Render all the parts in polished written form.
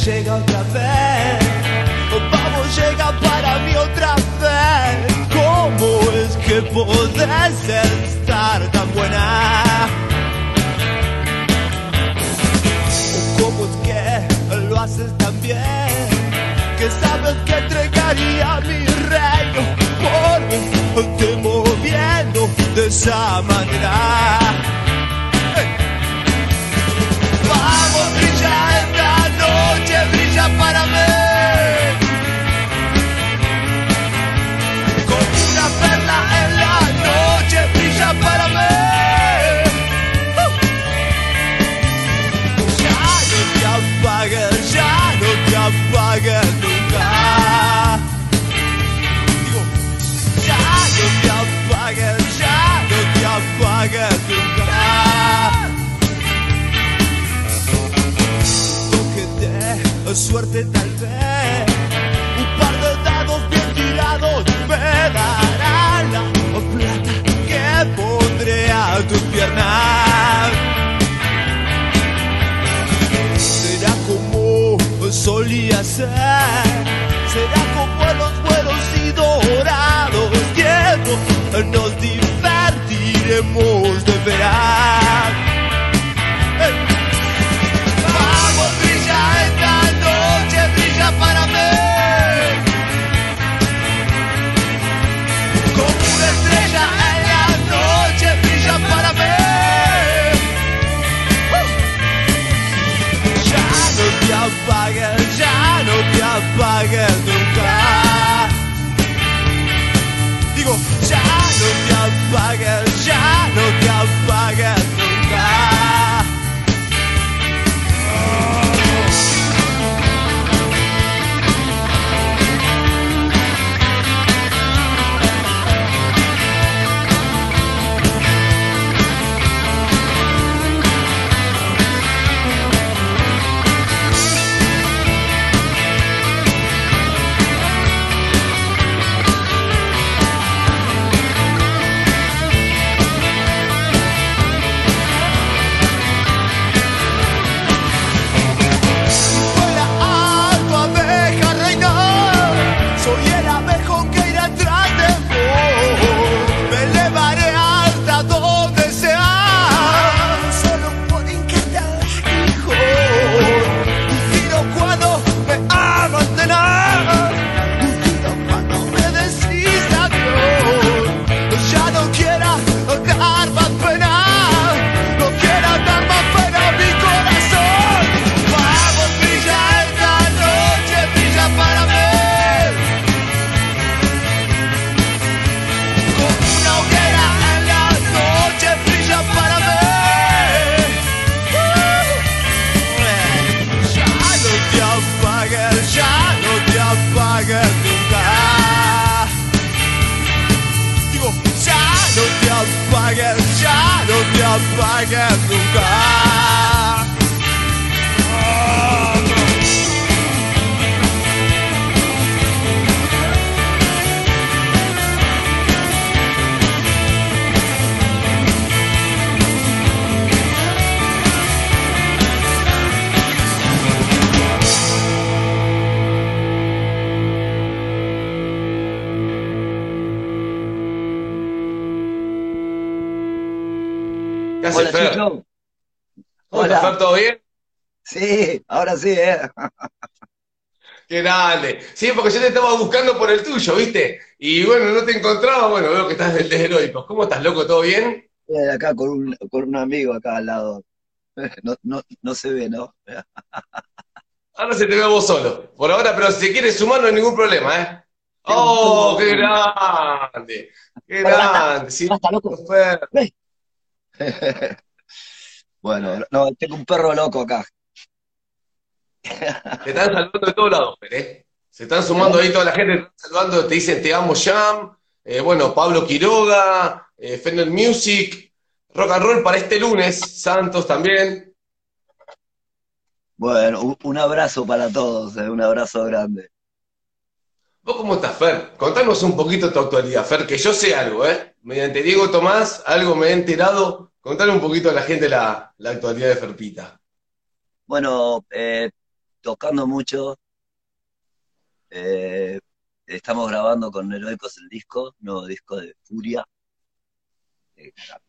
llega otra vez. Vamos, llega para mí otra vez. ¿Cómo es que podés estar tan buena? ¿Cómo es que lo haces tan bien? Que sabes que entregaría mi reino por te moviendo de esa manera. Vamos, brilla esta noche, brilla para mí. Como una perla en la noche, brilla para mí. Ya no te apagues nunca. Digo, ya no te apagues nunca. Toque de suerte tal vez, un par de dados bien tirados me darán la plata que pondré a tus piernas. Será como solía ser, será como en los buenos y dorados tiempos, nos divertiremos de veras. Vamos, brilla esta noche, brilla para mí. Como una estrella en la noche, brilla para mí. Ya no te apagues nunca. Digo, ya no te apagues nunca. Ya no te apagues nunca. ¿Qué haces, Hola, Fer? Chicho. ¿Cómo estás, Hola. Fer? ¿Todo bien? Sí, ahora sí, ¿eh? Qué grande. Sí, porque yo te estaba buscando por el tuyo, ¿viste? Y bueno, no te encontraba. Bueno, veo que estás desde Heroicos. ¿Cómo estás, loco? ¿Todo bien? Acá con un amigo acá al lado. No se ve, ¿no? Ahora se te ve a vos solo. Por ahora, pero si quieres sumar no hay ningún problema, ¿eh? Tengo un ¡Oh, qué perro. grande! ¡Qué Bueno, basta, grande! Sí, basta, loco. Fer. Ve. Bueno, no, tengo un perro loco acá. Te están saludando de todos lados, Fer, ¿eh? Se están sumando ahí toda la gente, te están saludando, te dicen te amo, Jam. Bueno, Pablo Quiroga, Fender Music, Rock and Roll para este lunes, Santos también. Bueno, un abrazo para todos, un abrazo grande. ¿Vos cómo estás, Fer? Contanos un poquito tu actualidad, Fer, que yo sé algo, ¿eh? Mediante Diego Tomás, algo me he enterado. Contale un poquito a la gente la actualidad de Ferpita. Bueno, tocando mucho. eh, Estamos grabando con Heroicos el disco, nuevo disco de Furia. eh,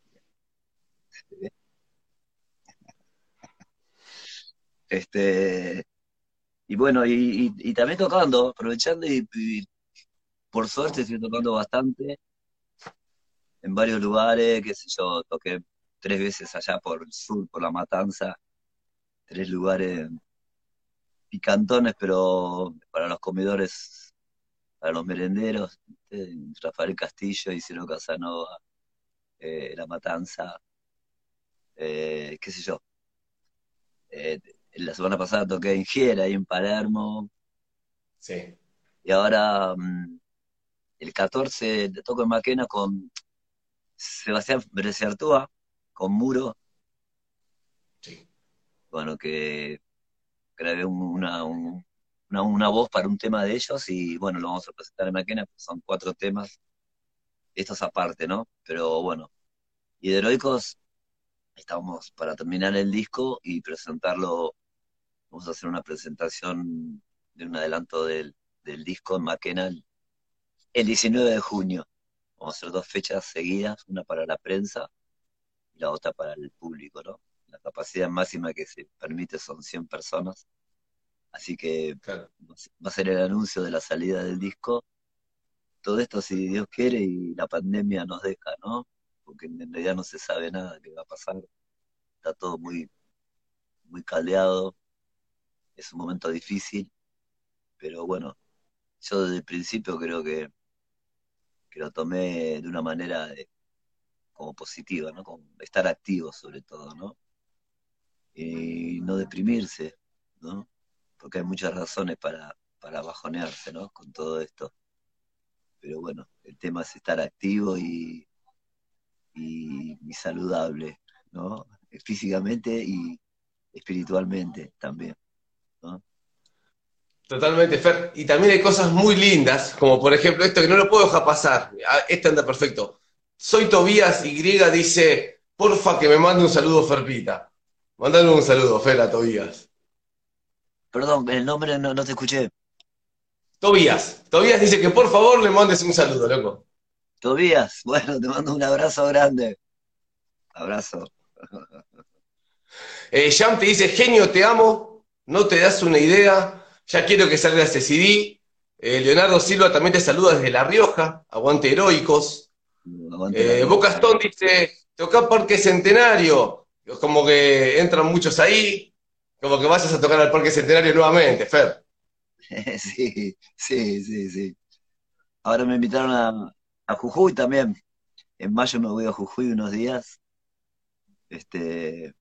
Este, y bueno, y también tocando, aprovechando y por suerte estoy tocando bastante en varios lugares, qué sé yo, toqué 3 veces allá por el sur, por La Matanza, 3 lugares picantones, pero para los comedores, para los merenderos, Rafael Castillo, Isidro Casanova, La Matanza, qué sé yo. Eh, la semana pasada toqué en Giera, ahí en Palermo, Sí, y ahora el 14 toco en Maquena con Sebastián Brecciartúa, con Muro, sí. bueno, que grabé una voz para un tema de ellos y bueno, lo vamos a presentar en Maquena, pues son 4 temas, estos aparte, ¿no? Pero bueno, y de Heroicos estamos para terminar el disco y presentarlo, vamos a hacer una presentación de un adelanto del disco en Maquena el 19 de junio. Vamos a hacer 2 fechas seguidas, una para la prensa y la otra para el público, ¿no? La capacidad máxima que se permite son 100 personas, así que Claro. va a ser el anuncio de la salida del disco. Todo esto, si Dios quiere y la pandemia nos deja, ¿no? Porque en realidad no se sabe nada que va a pasar, está todo muy, muy caldeado, es un momento difícil, pero bueno, yo desde el principio creo que lo tomé de una manera como positiva, ¿no? Como estar activo sobre todo, ¿no? Y no deprimirse, ¿no? Porque hay muchas razones para bajonearse, ¿no? Con todo esto. Pero bueno, el tema es estar activo y saludable, ¿no? Físicamente y espiritualmente también, ¿no? Totalmente, Fer. Y también hay cosas muy lindas, como por ejemplo esto que no lo puedo dejar pasar. Este anda perfecto. Soy Tobías Y dice, porfa que me mande un saludo, Ferpita. Mandale un saludo, Fer, a Tobías. Perdón, el nombre no te escuché. Tobías. Tobías dice que por favor le mandes un saludo, loco. Tobías, bueno, te mando un abrazo grande. Abrazo. Jam te dice, genio, te amo. No te das una idea. Ya quiero que salga ese CD. Leonardo Silva también te saluda desde La Rioja. Aguante heroicos. Aguante la Boca Rioja. Stone dice, toca Parque Centenario. Como que entran muchos ahí. Como que vayas a tocar al Parque Centenario nuevamente, Fer. Sí, sí, sí, sí. Ahora me invitaron a Jujuy también. En mayo me voy a Jujuy unos días. Este,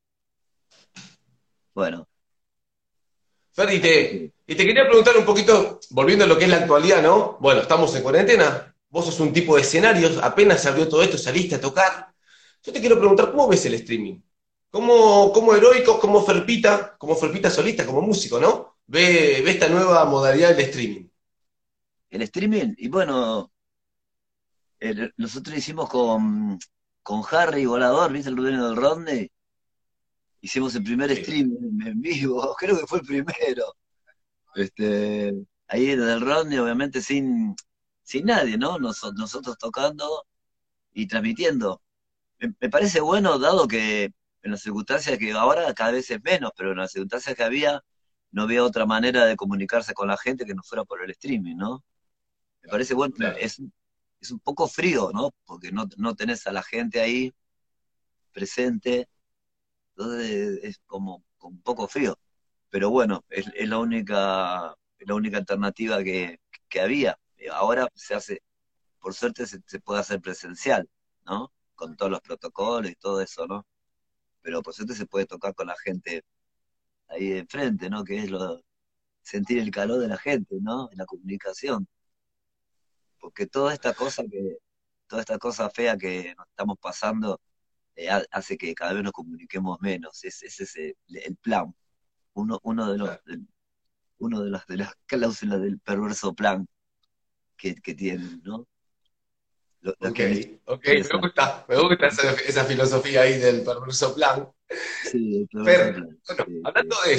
bueno, Fer, así que y te quería preguntar un poquito, volviendo a lo que es la actualidad, ¿no? Bueno, estamos en cuarentena. Vos sos un tipo de escenarios. Apenas se abrió todo esto, saliste a tocar. Yo te quiero preguntar, ¿cómo ves el streaming? ¿Cómo Heroicos, como Ferpita solista, como músico, ¿no? Ve esta nueva modalidad del streaming. el streaming, y bueno, nosotros hicimos con Harry Volador, ¿viste el dueño del Rodney? Hicimos el primer Sí, streaming en vivo, creo que fue el primero. Este, ahí desde el Rodney, obviamente sin nadie, ¿no? Nosotros tocando y transmitiendo. Me parece bueno, dado que en las circunstancias que ahora cada vez es menos, pero en las circunstancias que había, no había otra manera de comunicarse con la gente que no fuera por el streaming, ¿no? Me parece bueno, claro. es un poco frío, ¿no? Porque no tenés a la gente ahí presente, entonces es como un poco frío. Pero bueno, es la única alternativa que había. Ahora se hace, por suerte se puede hacer presencial, ¿no? Con todos los protocolos y todo eso, ¿no? Pero por suerte se puede tocar con la gente ahí de enfrente, ¿no? Que es sentir el calor de la gente, ¿no? En la comunicación. Porque toda esta cosa fea que nos estamos pasando, hace que cada vez nos comuniquemos menos. Ese es el plan. Uno de los, Claro. uno de las cláusulas del perverso plan que tienen, ¿no? Los Ok, que les ok, interesa. me gusta esa filosofía ahí del perverso plan. Sí, el perverso Fer, plan. bueno, Sí, hablando sí. de eso,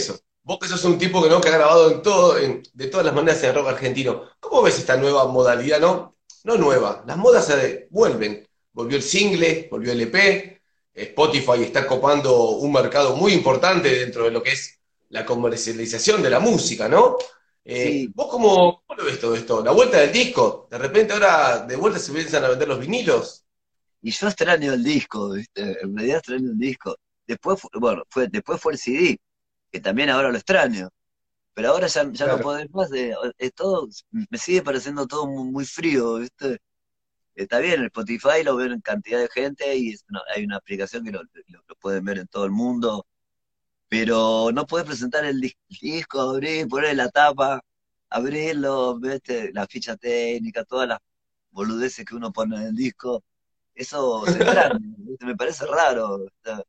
vos que sos un tipo que, ¿no? que ha grabado en todo, de todas las maneras en el rock argentino, ¿cómo ves esta nueva modalidad, no? No nueva, las modas vuelven. Volvió el single, volvió el EP, Spotify está copando un mercado muy importante dentro de lo que es la comercialización de la música, ¿no? Sí, ¿Vos cómo lo ves todo esto? ¿La vuelta del disco? ¿De repente ahora de vuelta se empiezan a vender los vinilos? y yo extraño el disco, ¿viste? En realidad extraño el disco. Después, bueno, después fue el CD, que también ahora lo extraño. Pero ahora ya no Claro. podés más, es todo, me sigue pareciendo todo muy frío, ¿viste? Está bien, el Spotify lo ven en cantidad de gente y hay una aplicación que lo pueden ver en todo el mundo, pero no podés presentar el disco, abrir, poner la tapa, abrirlo, ¿viste? La ficha técnica, todas las boludeces que uno pone en el disco. Eso se extraña, ¿viste? Me parece raro, ¿viste?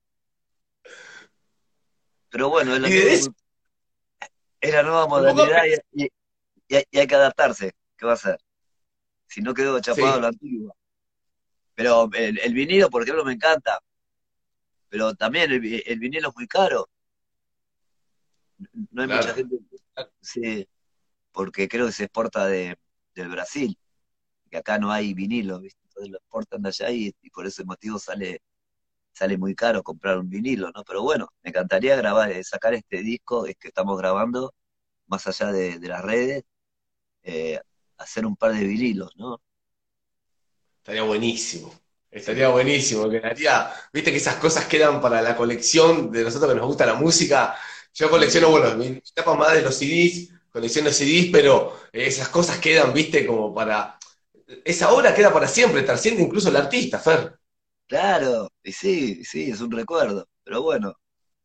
Pero bueno, Y de eso, es la nueva me pongo a modalidad pensar, y hay que adaptarse. ¿Qué va a hacer? Si no quedó chapado a sí, la antigua. Pero el vinilo, por ejemplo, me encanta. Pero también el vinilo es muy caro. No hay mucha claro. gente. Sí, porque creo que se exporta del Brasil. Que acá no hay vinilo, ¿viste? Entonces lo exportan de allá y por ese motivo sale muy caro comprar un vinilo, ¿no? Pero bueno, me encantaría grabar, sacar este disco es que estamos grabando, más allá de las redes, eh, hacer un par de vinilos, ¿no? Estaría buenísimo. Estaría buenísimo. Quedaría, viste que esas cosas quedan para la colección de nosotros que nos gusta la música. Yo colecciono, Sí. bueno, mi etapa más de los CDs, colecciono CDs, pero esas cosas quedan, viste, como para. Esa obra queda para siempre, trasciende incluso el artista, Fer. Claro, y sí, es un recuerdo. Pero bueno,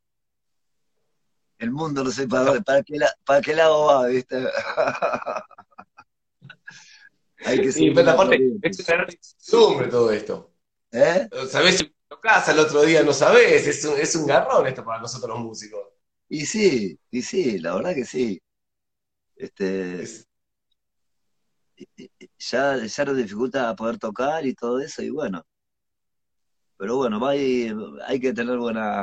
el mundo no sé para qué lado va, ¿viste? Hay que Y seguir pero la aparte, corriente. es una gran incertidumbre todo esto. ¿Eh? Sabés si tocás al otro día, no sabés, es un garrón esto para nosotros los músicos. Y sí, la verdad que sí. Este, Es- ya nos dificulta poder tocar y todo eso, y bueno, pero bueno, hay que tener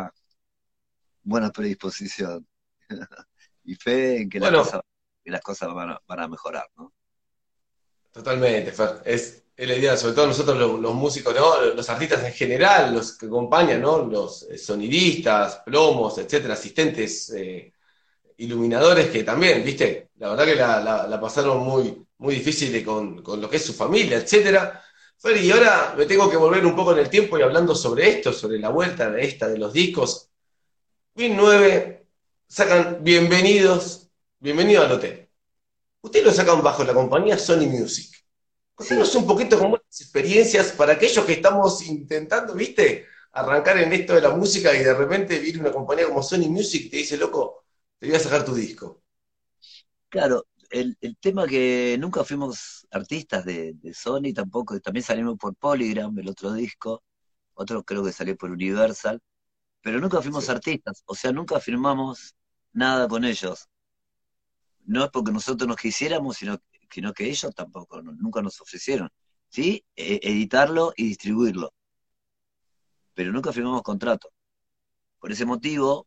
buena predisposición y fe en que bueno, que las cosas van a mejorar, ¿no? totalmente, Fer. Es la idea, sobre todo nosotros los músicos, ¿no? Los artistas en general, los que acompañan, ¿no? Los sonidistas, plomos, etcétera, asistentes, iluminadores que también, ¿viste? La verdad que la pasaron muy, muy difícil con lo que es su familia, etcétera. Fer, y ahora me tengo que volver un poco en el tiempo y hablando sobre esto, sobre la vuelta de esta de los discos. 2009 sacan Bienvenido al Hotel. Ustedes lo sacan bajo la compañía Sony Music. Sí, Contanos un poquito cómo las experiencias para aquellos que estamos intentando, viste, arrancar en esto de la música y de repente viene una compañía como Sony Music y te dice, loco, te voy a sacar tu disco. claro, el tema que nunca fuimos artistas de Sony tampoco, también salimos por Polygram, el otro disco, otro creo que salió por Universal, pero nunca fuimos Sí. artistas, o sea, nunca firmamos nada con ellos. No es porque nosotros nos quisiéramos, sino que ellos tampoco, nunca nos ofrecieron. Sí, editarlo y distribuirlo, pero nunca firmamos contrato. Por ese motivo,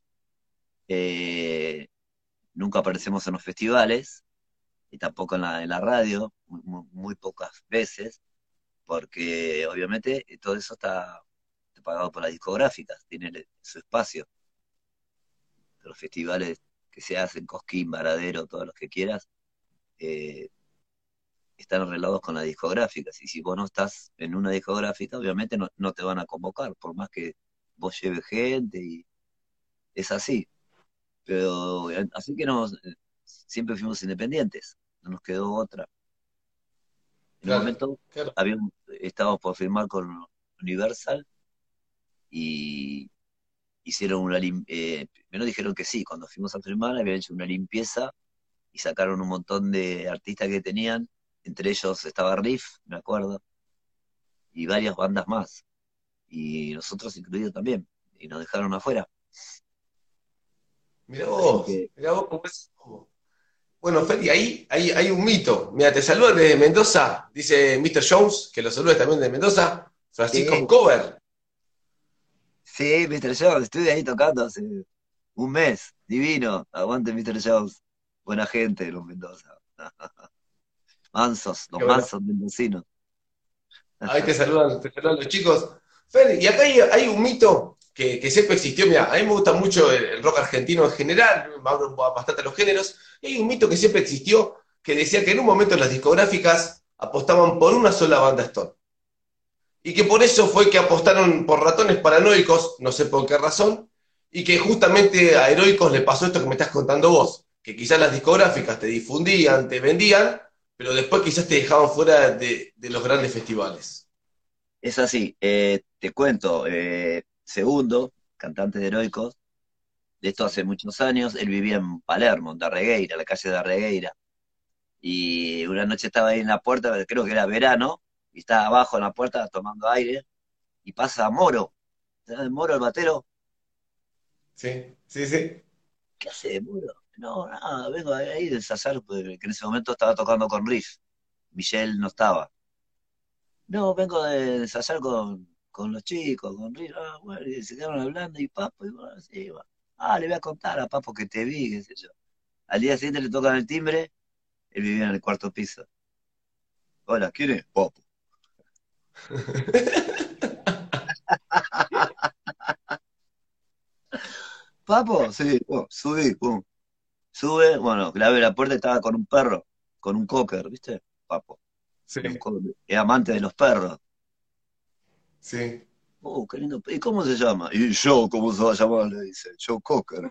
eh, nunca aparecemos en los festivales y tampoco en la radio, muy pocas veces, porque obviamente todo eso está pagado por las discográficas, tiene su espacio. Los festivales que se hacen, Cosquín, Varadero, todos los que quieras, eh, están arreglados con las discográficas. Y si vos no estás en una discográfica, obviamente no te van a convocar, por más que vos lleves gente y es así. Pero así que siempre fuimos independientes, no nos quedó otra. En un Claro, momento claro. estábamos por firmar con Universal y hicieron primero dijeron que sí, cuando fuimos a firmar habían hecho una limpieza y sacaron un montón de artistas que tenían, entre ellos estaba Riff, me acuerdo, y varias bandas más, y nosotros incluidos también, y nos dejaron afuera. Así que, Mirá vos cómo es. Bueno, Feli, ahí hay un mito. Mira, te saluda desde Mendoza, dice Mr. Jones, que lo saluda también de Mendoza, Francisco sí, Cover. sí, Mr. Jones, estuve ahí tocando Un mes, divino. Aguante, Mr. Jones. Buena gente, los Mendoza. Mansos, los Qué bueno. mansos mendocinos. Ahí te saludan los chicos. Fer, y acá hay un mito que siempre existió. Mira, a mí me gusta mucho el rock argentino en general, me abro bastante a los géneros. Y hay un mito que siempre existió que decía que en un momento las discográficas apostaban por una sola banda Stone. Y que por eso fue que apostaron por Ratones Paranoicos, no sé por qué razón, y que justamente a Heroicos le pasó esto que me estás contando vos, que quizás las discográficas te difundían, te vendían, pero después quizás te dejaban fuera de los grandes festivales. Es así, te cuento, Segundo, cantante de Heroicos, de esto hace muchos años, él vivía en Palermo, en Darregueira, la calle de Darregueira, y una noche estaba ahí en la puerta, creo que era verano, y estaba abajo en la puerta tomando aire, y pasa Moro, ¿sabes Moro el batero? Sí, sí, sí. ¿Qué hace Moro? No, nada, vengo de ahí de ensayar, porque en ese momento estaba tocando con Riff, Michelle no estaba. No, vengo de ensayar con los chicos, con Riff, bueno, y se quedaron hablando, y Papo, y bueno, sí, va. Le voy a contar a Papo que te vi, qué sé yo. Al día siguiente le tocan el timbre, él vivía en el cuarto piso. Hola, ¿quién es? Papo. Papo, sí, subí, pum. Sube, bueno, le abre la puerta y estaba con un perro, con un cocker, ¿viste? Papo. Sí, Es amante de los perros. sí. Qué lindo. ¿Y cómo se llama? Y yo, ¿cómo se va a llamar? Le dice, Joe Cocker.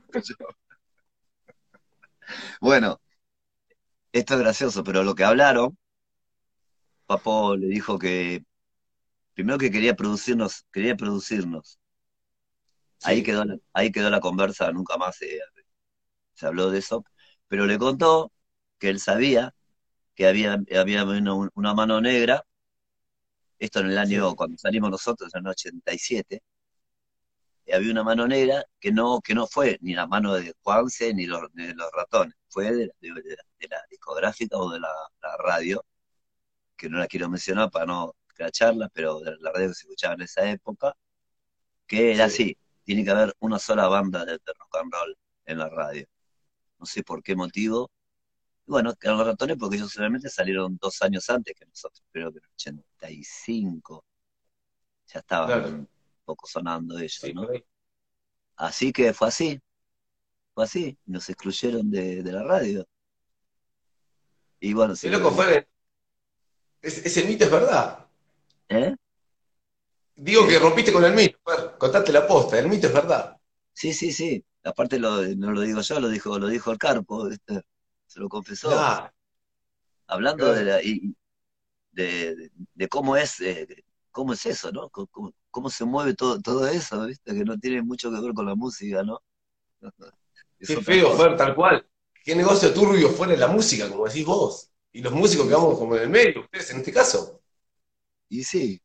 Bueno, esto es gracioso, pero lo que hablaron, Papo le dijo que primero que quería producirnos. Sí, Ahí quedó la conversa, nunca más se habló de eso, pero le contó que él sabía que había una mano negra, esto en el año, sí. cuando salimos nosotros, en el 87, había una mano negra que no fue ni la mano de Juanse ni de los ratones, fue de la discográfica o de la radio, que no la quiero mencionar para no cracharla, pero de la radio que se escuchaba en esa época, que era Sí. así, tiene que haber una sola banda de rock and roll en la radio. No sé por qué motivo. Y bueno, que los ratones porque ellos solamente salieron 2 años antes que nosotros, creo que en el 85 ya estaban Claro, un poco sonando ellos, sí, ¿no? por ahí. Así que fue así, nos excluyeron de la radio. Y bueno, Qué loco, sí, Fer, ese mito es verdad. ¿eh? Digo que ¿Qué? rompiste con el mito, Fer, contaste la posta, el mito es verdad. Sí, sí, sí. Aparte no lo digo yo, lo dijo el Carpo, ¿viste? Se lo confesó. Claro, Hablando claro. de cómo es eso, ¿no? Cómo se mueve todo eso, ¿viste? Que no tiene mucho que ver con la música, ¿no? Es Qué otra feo, cosa. Fer, tal cual. Qué negocio turbio fuera de la música, como decís vos. Y los músicos que Y vamos sí, como en el medio, ustedes en este caso. y sí.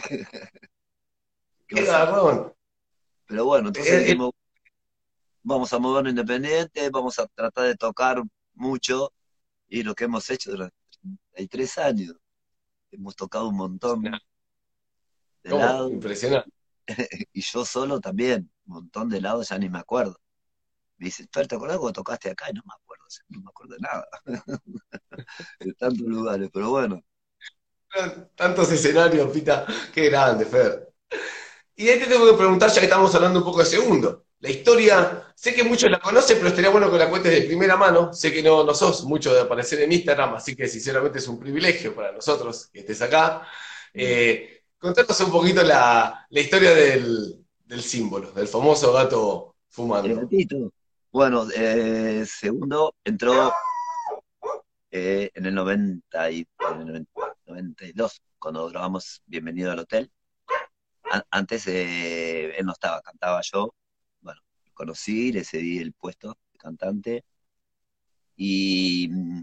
¿Qué va Qué a ser? garrón. Pero bueno, entonces Eh, eh, dijimos, vamos a movernos independiente, vamos a tratar de tocar mucho, y lo que hemos hecho durante 33 años. Hemos tocado un montón de ¿Cómo? lados, Impresionante. y yo solo también, un montón de lados, ya ni me acuerdo. Me dice, Fer, ¿te acordás cuando tocaste acá? Y no me acuerdo, no me acuerdo de nada, de tantos lugares, pero bueno. Tantos escenarios, Pita. Qué grande, Fer. Y ahí te tengo que preguntar, ya que estamos hablando un poco de segundo. La historia, sé que muchos la conocen, pero estaría bueno que la cuentes de primera mano. Sé que no sos mucho de aparecer en Instagram, así que sinceramente es un privilegio para nosotros que estés acá. Contanos un poquito la historia del símbolo, del famoso gato El fumando. gatito. Bueno, segundo entró en el 92, cuando grabamos Bienvenido al Hotel. Antes él no estaba, cantaba yo. Bueno, lo conocí, le cedí el puesto de cantante y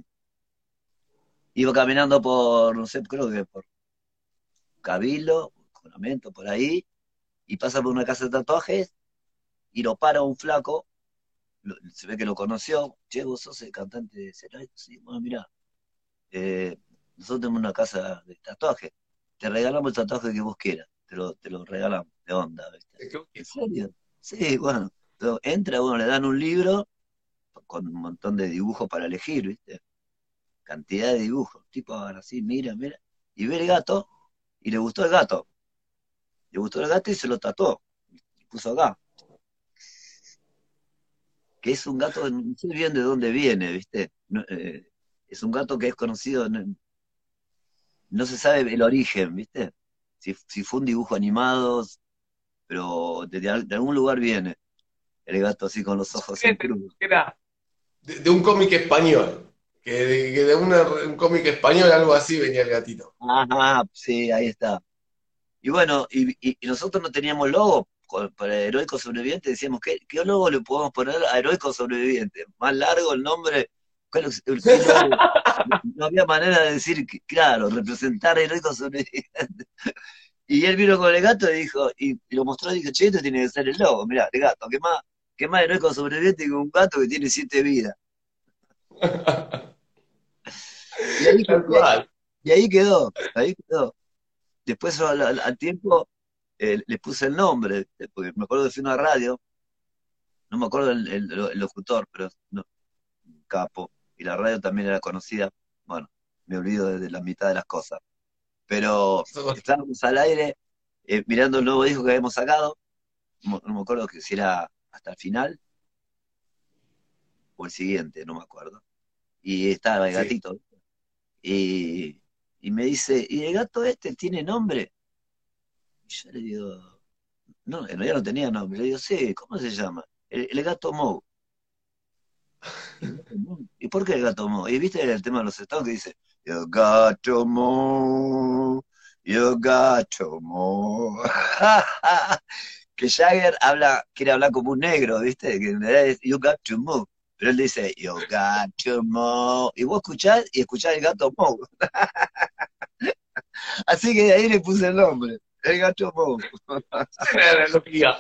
iba caminando por, no sé, creo que por Cabildo, Juramento, por ahí, y pasa por una casa de tatuajes y lo para un flaco, se ve que lo conoció. Che, vos sos el cantante de Cero. Sí, bueno, mirá, eh, nosotros tenemos una casa de tatuajes, te regalamos el tatuaje que vos quieras, te lo regalamos, de onda, ¿viste? ¿En serio? Sí, bueno. Entonces, entra, bueno, le dan un libro con un montón de dibujos para elegir, ¿viste? Cantidad de dibujos. Tipo, ahora así, mira, mira. Y ve el gato, y le gustó el gato. Le gustó el gato y se lo tatuó. Y puso acá. Que es un gato, no sé bien de dónde viene, ¿viste? Es un gato que es conocido, no, no se sabe el origen, ¿viste? Si fue un dibujo animado, pero de algún lugar viene. El gato así con los ojos en cruz. Era de un cómic español. Que de un cómic español, algo así, venía el gatito. Ajá, sí, ahí está. Y bueno, y nosotros no teníamos logo para Heroico Sobreviviente, decíamos, ¿qué logo le podemos poner a Heroico Sobreviviente? Más largo el nombre, ¿qué logo? No había manera de decir, claro, representar a Heroico Sobreviviente. Y él vino con el gato y dijo, y lo mostró y dijo, che, esto tiene que ser el logo, mirá, el gato, ¿qué más Heroico Sobreviviente que un gato que tiene 7 vidas? Y ahí, Tal cual. y ahí quedó, ahí quedó. Después al tiempo le puse el nombre, porque me acuerdo que fui a una radio, no me acuerdo el locutor, pero no, un capo, y la radio también era conocida, bueno, me olvido de la mitad de las cosas, pero estábamos al aire mirando el nuevo disco que habíamos sacado, no me acuerdo que si era hasta el final o el siguiente, no me acuerdo, y estaba el Sí. gatito, y, y me dice, ¿y el gato este tiene nombre? Y yo le digo, no, en realidad no tenía nombre. Le digo, sí, ¿cómo se llama? El gato Moe. ¿Y por qué el gato Moe? Y viste el tema de los estados que dice, el gato Moe, el gato Moe. Que Jagger quiere hablar como un negro, ¿viste? Que en realidad es You got to move. Pero él dice, You got to move. Y vos escuchás el gato Moe. Así que de ahí le puse el nombre, el gato Moe. La analogía.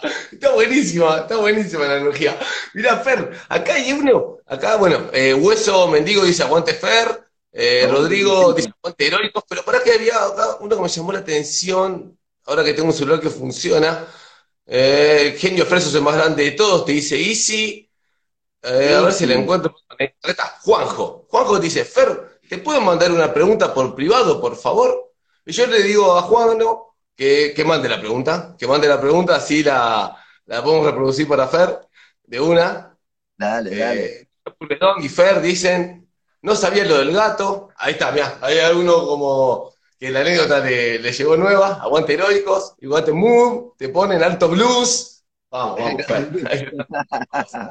Está buenísima la analogía. Mirá, Fer, acá hay uno, acá, bueno, Hueso Mendigo dice aguante Fer, Rodrigo dice aguante Heroicos, pero para que había acá uno que me llamó la atención, ahora que tengo un celular que funciona, Genio Fer sos el más grande de todos, te dice Easy, a ver si le Sí, encuentro. Acá está Juanjo. Juanjo dice, Fer, ¿te puedo mandar una pregunta por privado, por favor? Y yo le digo a Juan, ¿no? Que mande la pregunta, así la podemos reproducir para Fer, de una. dale, dale. Puletón y Fer dicen, no sabía lo del gato. Ahí está, mirá, hay alguno como que la anécdota le llegó nueva, aguante heroicos, aguante mood, te ponen alto blues. Vamos, vamos, Fer. Ahí está.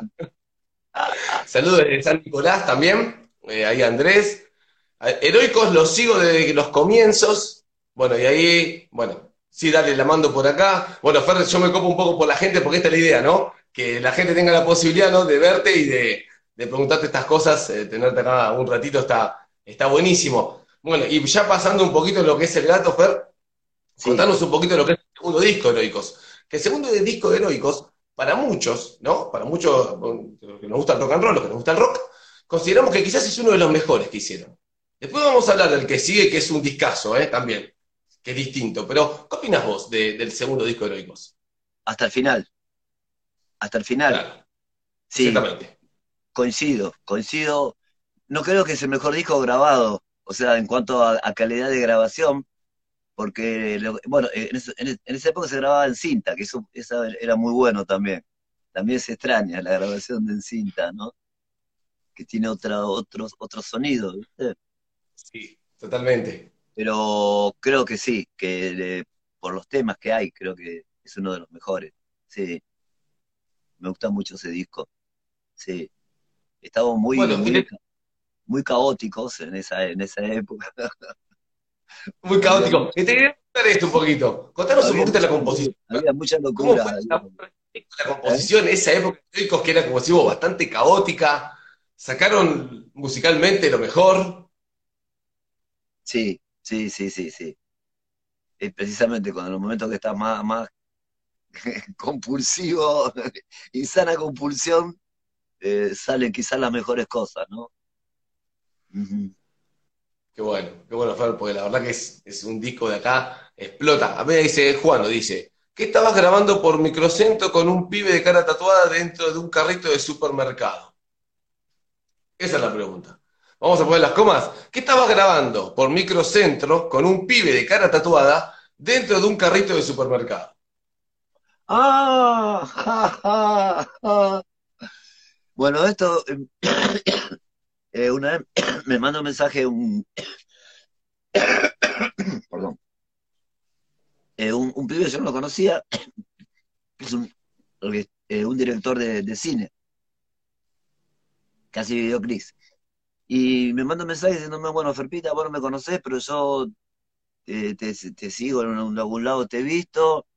Saludos de San Nicolás también, ahí Andrés. Heroicos los sigo desde los comienzos. Bueno, y ahí, bueno, sí, dale, la mando por acá. Bueno, Fer, yo me copo un poco por la gente porque esta es la idea, ¿no? Que la gente tenga la posibilidad, ¿no? De verte y de preguntarte estas cosas, tenerte acá un ratito está buenísimo. Bueno, y ya pasando un poquito en lo que es el gato, Fer, Sí, contanos un poquito de lo que es el segundo disco de Heroicos. Que el segundo disco de Heroicos, para muchos, ¿no? Para muchos los que nos gusta el rock and roll, los que nos gusta el rock, consideramos que quizás es uno de los mejores que hicieron. Después vamos a hablar del que sigue, que es un discazo, también, que es distinto. Pero, ¿qué opinas vos del segundo disco de Heroicos? hasta el final, hasta el final. Claro, Sí, exactamente. coincido. No creo que es el mejor disco grabado, o sea, en cuanto a calidad de grabación, porque, bueno, en esa época se grababa en cinta, que eso era muy bueno también. También se extraña la grabación de en cinta, ¿no? Que tiene otros sonidos, ¿viste? Sí, totalmente. Pero creo que sí, por los temas que hay, creo que es uno de los mejores. Sí, me gusta mucho ese disco. Sí, estábamos Bueno, muy caóticos en esa época. muy Había caótico. mucha, Y te quería contar esto un poquito. Contanos un había poquito de la mucha locura, composición. había mucha ¿Cómo locura, fue digamos, la ¿eh? composición, esa época de Heroicos que era, como decimos, bastante caótica? ¿Sacaron musicalmente lo mejor? Sí, sí, sí, sí, sí. Precisamente cuando en los momentos que estás más compulsivo, insana compulsión, salen quizás las mejores cosas, ¿no? Ujú. Qué bueno, Fer, porque la verdad que es un disco de acá, explota. A mí dice Juan, dice, ¿Qué estabas grabando por microcentro con un pibe de cara tatuada dentro de un carrito de supermercado? Esa es la pregunta. Vamos a poner las comas. ¿Qué estabas grabando por microcentro con un pibe de cara tatuada dentro de un carrito de supermercado? ¡Ah! ¡Ja, ja, ja! Bueno, esto, una vez me manda un mensaje perdón, un pibe, yo no lo conocía, es un director de cine, que hace videoclips. Y me manda un mensaje diciéndome, bueno, Ferpita, vos no me conocés, pero yo te sigo en algún lado, te he visto,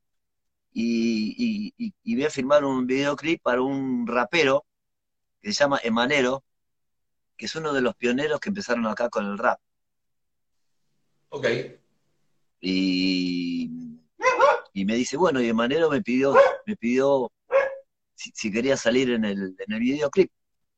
y voy a filmar un videoclip para un rapero que se llama Emanero, que es uno de los pioneros que empezaron acá con el rap. Ok. Y, y me dice, bueno, y Emanero me pidió si quería salir en el videoclip.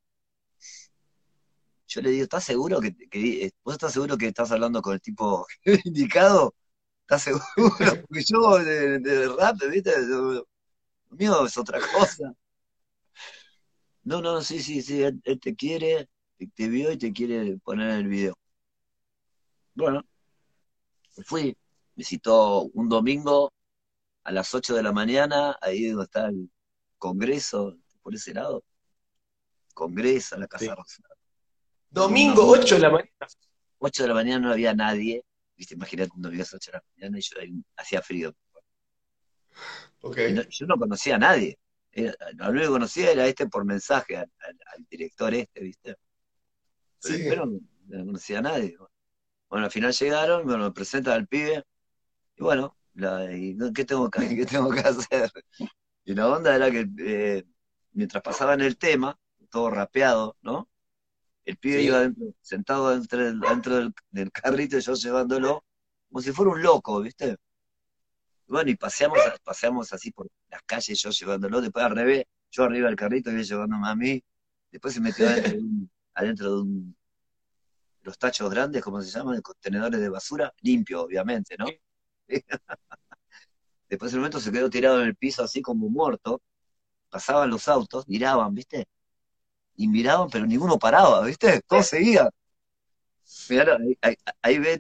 Yo le digo, ¿estás seguro vos estás seguro que estás hablando con el tipo indicado? ¿Estás seguro? Porque yo de rap, ¿viste? Lo mío es otra cosa. No, no, sí, sí, sí, él te quiere, te vio y te quiere poner en el video. Bueno, fui, me citó un domingo a las 8 de la mañana, ahí donde está el Congreso, por ese lado, Congreso, la Casa Sí. Rosada. Un Domingo, domingo, 8 de la mañana. 8 de la mañana no había nadie, viste, imagínate un domingo a las 8 de la mañana y yo ahí hacía frío. Ok. Y yo no conocía a nadie. Lo único que conocía era por mensaje, al director ¿viste? Pero Sí. no conocía a nadie. Bueno, al final llegaron, bueno, me presentan al pibe, y bueno, ¿qué tengo que, qué tengo que hacer? Y la onda era que mientras pasaban el tema, todo rapeado, ¿no? El pibe iba Sí. sentado dentro del carrito y yo llevándolo, como si fuera un loco, ¿viste? Bueno, y paseamos así por las calles, yo llevándolo, después al revés, yo arriba del carrito y él llevándome a mí, después se metió adentro de los tachos grandes, ¿cómo se llaman? De contenedores de basura, limpio, obviamente, ¿no? Después en un momento se quedó tirado en el piso así como muerto, pasaban los autos, miraban, ¿viste? Y miraban, pero ninguno paraba, ¿viste? Todo seguía. Mirá, ahí ves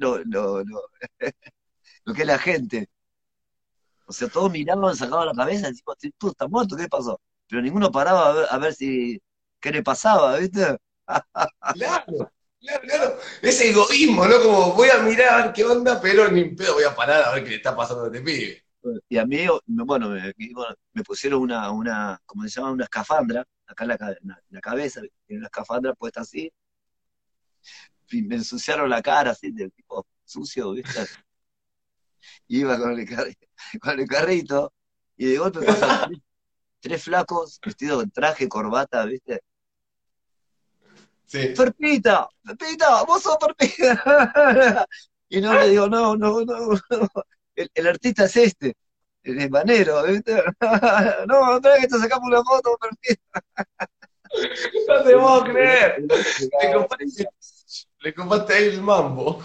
lo que es la gente. O sea, todos miraban, sacaban la cabeza, y decían, "Este tipo está muerto, ¿qué pasó?" Pero ninguno paraba a ver si, qué le pasaba, ¿viste? Claro, claro, claro. Ese egoísmo, ¿no? Como voy a mirar a ver qué onda, pero ni en pedo voy a parar a ver qué le está pasando a este pibe. Y a mí, bueno, me pusieron ¿cómo se llama? Una escafandra, acá en la cabeza, tiene una escafandra puesta así, y me ensuciaron la cara así, del tipo sucio, ¿viste? Iba con el carrito, y de golpe pasan tres flacos vestidos de traje, corbata, ¿viste? Sí. Ferpita, Ferpita, vos sos Ferpita. Y no le digo, no, no, no, no. El artista es el Emanero, ¿viste? No, espera que te sacamos una foto, Ferpita. No te puedo creer. El loco se Le cagaba de compraste, risa. le compraste ahí el mambo.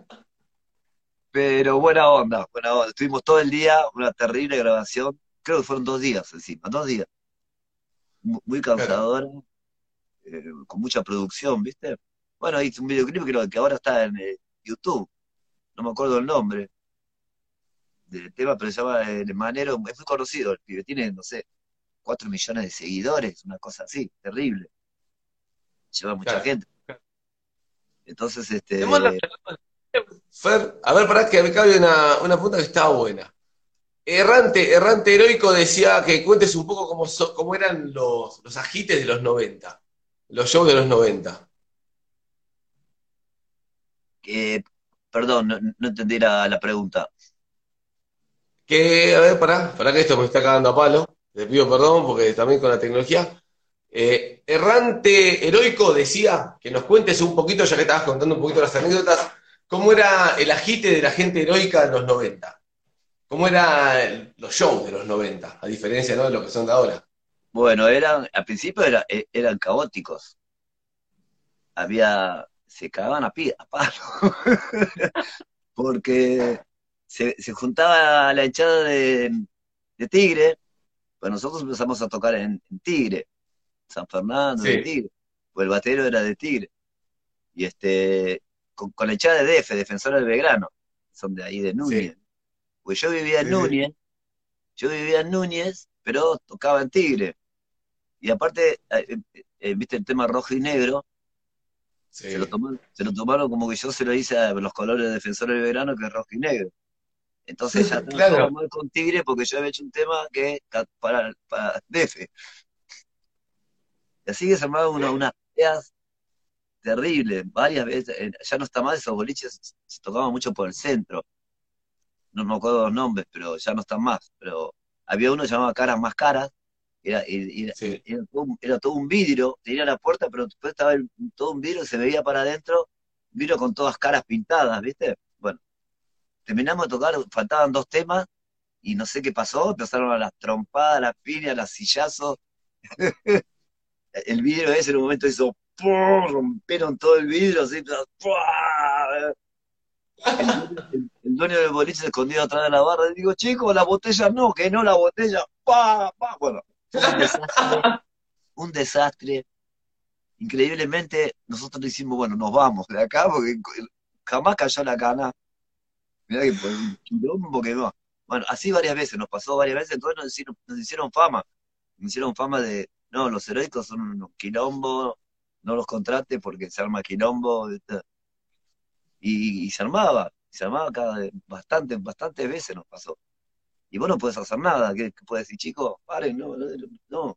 Pero buena onda, buena onda. Estuvimos todo el día, una terrible grabación. Creo que fueron 2 días encima, 2 días. Muy Claro, cansadora, con mucha producción, ¿viste? Bueno, hice un videoclip que ahora está en YouTube, no me acuerdo el nombre del tema, pero se llama El Manero, es muy conocido el pibe, tiene, no sé, 4 millones de seguidores, una cosa así, terrible, lleva mucha claro. gente. Entonces, Te manda Fer, a ver, pará, que acá hay una pregunta que estaba buena. Errante Heroico decía que cuentes un poco cómo eran los ajites de los 90, los shows de los 90. perdón, no entendí la pregunta. Que, a ver, pará que esto me está cagando a palo. Le pido perdón porque también con la tecnología. Errante Heroico decía que nos cuentes un poquito, ya que estabas contando un poquito las anécdotas, cómo era el agite de la gente heroica en los 90. Cómo eran los shows de los 90, a diferencia, ¿no?, de lo que son de ahora. Bueno, al principio eran caóticos, se cagaban a palo, porque se juntaba la hinchada de Tigre, pues nosotros empezamos a tocar en Tigre, San Fernando, de Sí, Tigre, pues el batero era de Tigre, y con la hinchada de DF, Defensor del Belgrano, son de ahí de sí, Núñez, pues sí, sí, Yo vivía en Núñez, pero tocaba en Tigre, y aparte, viste el tema rojo y negro, sí. se lo tomaron como que yo se lo hice a los colores de Defensor del Verano, que es rojo y negro. Entonces ya estaba todo Claro, mal con Tigre porque yo había hecho un tema para DF. Y así que se armaban unas peleas terribles, varias veces. Ya no está más, esos boliches se tocaban mucho por el centro. No me acuerdo los nombres, pero ya no están más. Pero había uno que se llamaba Caras Más Caras, sí. era todo un vidrio, tenía la puerta, pero después estaba todo un vidrio, se veía para adentro, vidrio con todas caras pintadas, ¿viste? Bueno, terminamos de tocar, faltaban 2 temas, y no sé qué pasó, empezaron a las trompadas, las piñas, las sillazos, el vidrio ese en un momento hizo, ¡pum! Rompieron todo el vidrio, así, ¡pum! El dueño del boliche se escondió atrás de la barra, y digo, chicos, la botella no, que no la botella, ¡pa! ¡Pa! Bueno, fue un desastre. Increíblemente, nosotros decimos, bueno, nos vamos de acá porque jamás cayó la cana. Mirá que por un quilombo que no. Bueno, así varias veces, nos pasó varias veces, entonces nos hicieron fama. Nos hicieron fama de, no, los heroicos son unos quilombos, no los contrates porque se arma quilombo, ¿viste? Y se armaba bastantes veces nos pasó. Y vos no podés hacer nada, ¿qué puedes decir, chicos? Paren, no, no, no.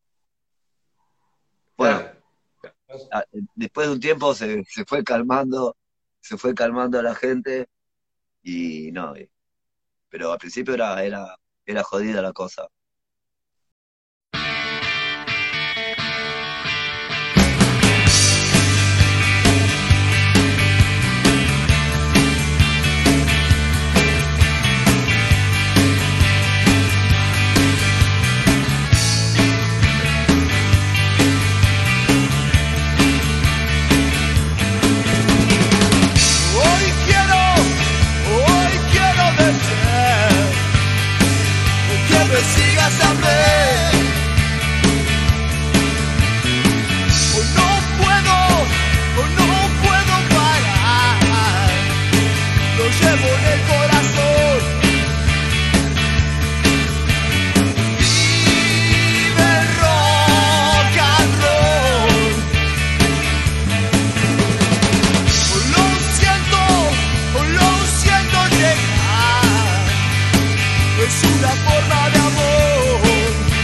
Bueno, Claro. después de un tiempo se fue calmando la gente y no, pero al principio era jodida la cosa. Hoy quiero desear que me sigas a ver. Hoy no puedo parar. Lo llevo en el corazón. Vive el rock and roll. Lo siento llegar. Es una forma de amor.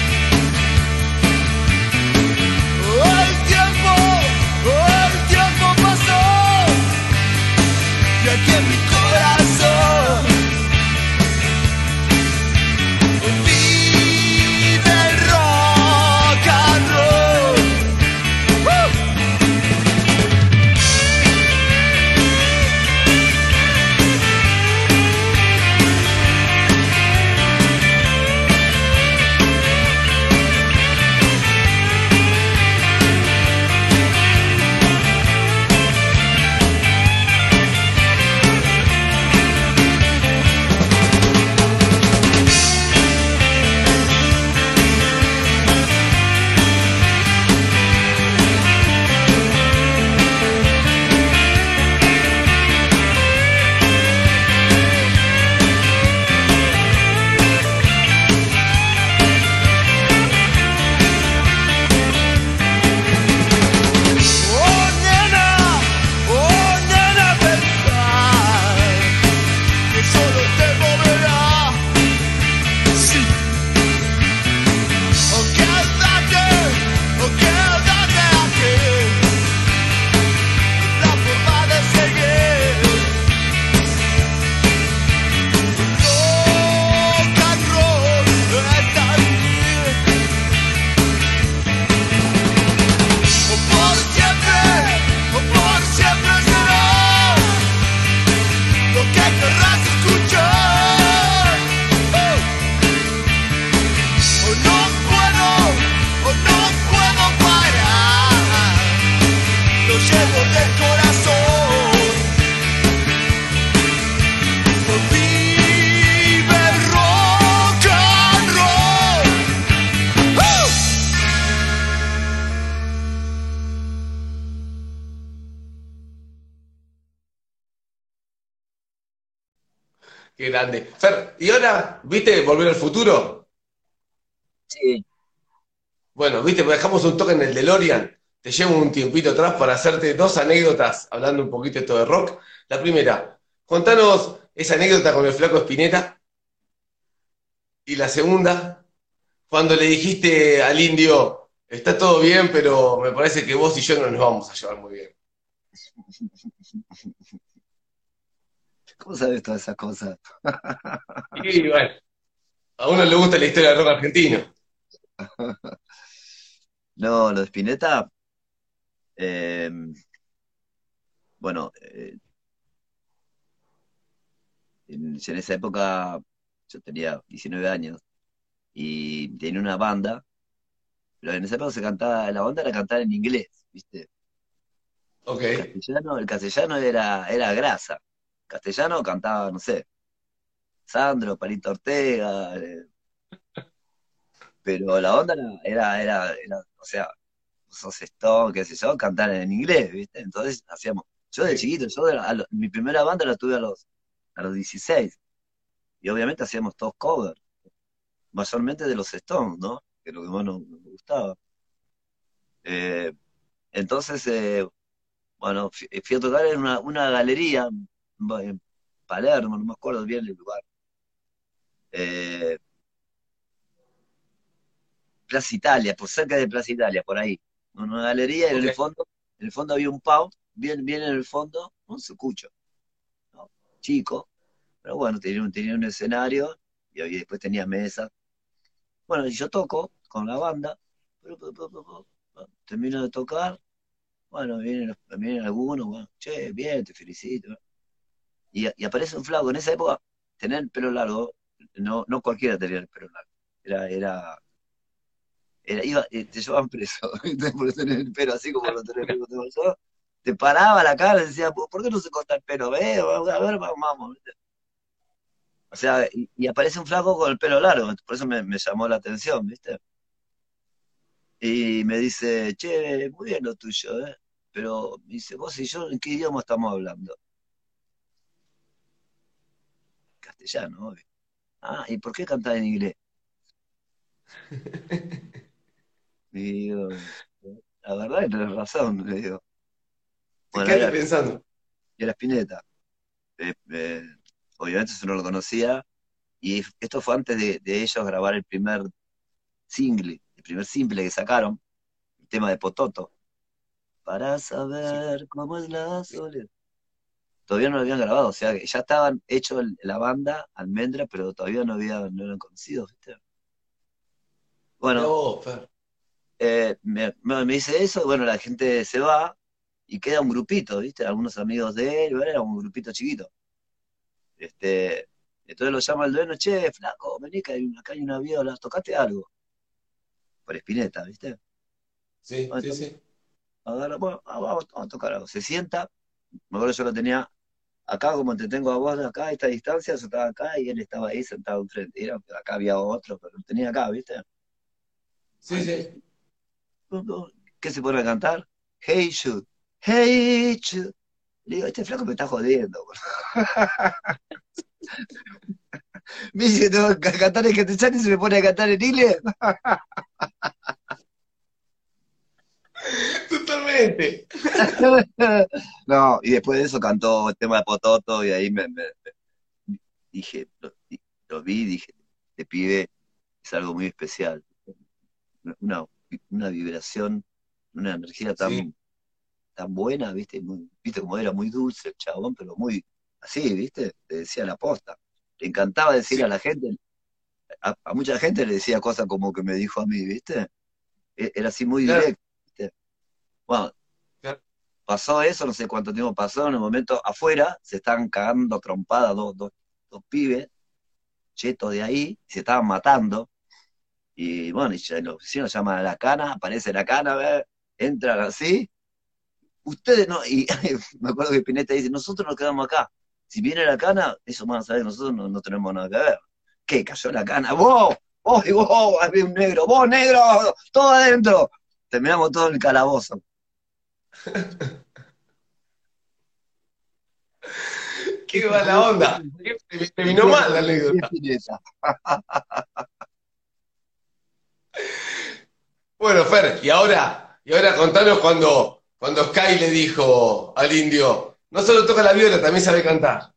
Qué grande. Fer, ¿y ahora, viste, Volver al Futuro? Sí, Bueno, viste, pues dejamos un toque en el DeLorean. Te llevo un tiempito atrás para hacerte dos anécdotas, hablando un poquito de esto de rock. La primera, contanos esa anécdota con el flaco Spinetta. Y la segunda, cuando le dijiste al indio, está todo bien, pero me parece que vos y yo no nos vamos a llevar muy bien. ¿cómo sabes todas esas cosas? Y bueno, a uno le gusta la historia del rock argentino. No, lo de Spinetta, eh, bueno, en esa época yo tenía 19 años y tenía una banda, pero en esa época se cantaba, la banda era cantar en inglés, ¿viste? Ok, El castellano era grasa. Castellano cantaba, no sé, Sandro, Palito Ortega, pero la onda o sea, sos Stone, qué sé yo, cantar en inglés, ¿viste? Entonces hacíamos, yo de sí, chiquito, mi primera banda la tuve a los 16, y obviamente hacíamos todos covers, mayormente de los Stones, ¿no? Que es lo que más nos gustaba. Eh, entonces, bueno, fui a tocar en una galería en Palermo, no me acuerdo bien el lugar. Eh, Plaza Italia, por cerca de Plaza Italia, por ahí. Una galería y ok. en el fondo había un pub, bien en el fondo, un sucucho, ¿no? Chico, pero bueno, tenía un escenario y ahí después tenía mesas. Bueno, y yo toco con la banda, termino de tocar, bueno, vienen algunos, bueno, che, bien, te felicito. Y aparece un flaco. En esa época, tener el pelo largo, no cualquiera tenía el pelo largo. Te llevaban preso, ¿viste? Por tener el pelo así como lo tengo yo. Te paraba la cara y decía, ¿por qué no se corta el pelo? A ver, vamos. ¿Viste? O sea, y aparece un flaco con el pelo largo, por eso me llamó la atención, ¿viste? Y me dice, che, muy bien lo tuyo, ¿eh? Pero me dice, vos y yo, ¿en qué idioma estamos hablando? Castellano, obvio. Ah, ¿y por qué cantar en inglés? Y digo, la verdad que tenés razón, le digo. Te Bueno, quedaste pensando. era Spinetta. Obviamente eso no lo conocía. Y esto fue antes de ellos grabar el primer simple que sacaron, el tema de Pototo. Para Sí, saber cómo es la soledad. Todavía no lo habían grabado, o sea que ya estaban hechos la banda, Almendra, pero todavía no eran conocidos, ¿viste? mirá Bueno, vos, Fer. me dice eso, y bueno, la gente se va y queda un grupito, ¿viste? Algunos amigos de él, ¿vale? Era un grupito chiquito. Este, entonces lo llama el dueño, che, flaco, vení que acá hay una viola, tocate algo. Por Spinetta, ¿viste? Sí, Bueno, sí, sí. agarra, bueno, vamos a tocar algo. Se sienta, me acuerdo yo lo tenía acá, como te tengo a vos acá a esta distancia, yo estaba acá y él estaba ahí sentado enfrente. Acá había otro, pero lo tenía acá, ¿viste? Sí, Bueno, sí. ¿qué se pone a cantar? Hey Jude, Hey Jude. Le digo, este flaco me está jodiendo. Me dice que tengo que cantar en castellano y se me pone a cantar en inglés. Totalmente. No, y después de eso cantó el tema de Pototo y ahí dije, lo vi y dije, este pibe es algo muy especial. Una, una vibración, una energía Sí, tan buena, ¿viste? ¿Viste cómo era? Muy dulce el chabón, pero muy así, ¿viste? Te decía la posta. Le encantaba decir a sí, la gente, a mucha gente le decía cosas como que me dijo a mí, ¿viste? Era así muy claro, directo, ¿viste? Bueno, claro. pasó eso, no sé cuánto tiempo pasó, en un momento afuera se estaban cagando a trompada dos pibes, chetos de ahí, se estaban matando, y bueno, y ya los vecinos llaman a la cana, aparece la cana, ¿ver? Entran así, ustedes no, y me acuerdo que Pineta dice, nosotros nos quedamos acá, si viene la cana, ellos van a saber que nosotros no tenemos nada que ver. ¿Qué? Cayó la cana, vos, había un negro, vos negro, todo adentro. Terminamos todo en el calabozo. qué mala onda. Te vino mal la anécdota. Bueno, Fer, y ahora contanos cuando Sky le dijo al indio, no solo toca la viola, también sabe cantar.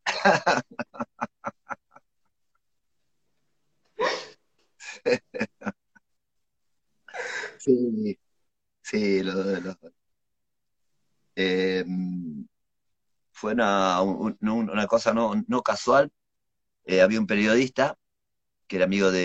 Sí, sí, eh, fue una cosa no casual. Había un periodista que era amigo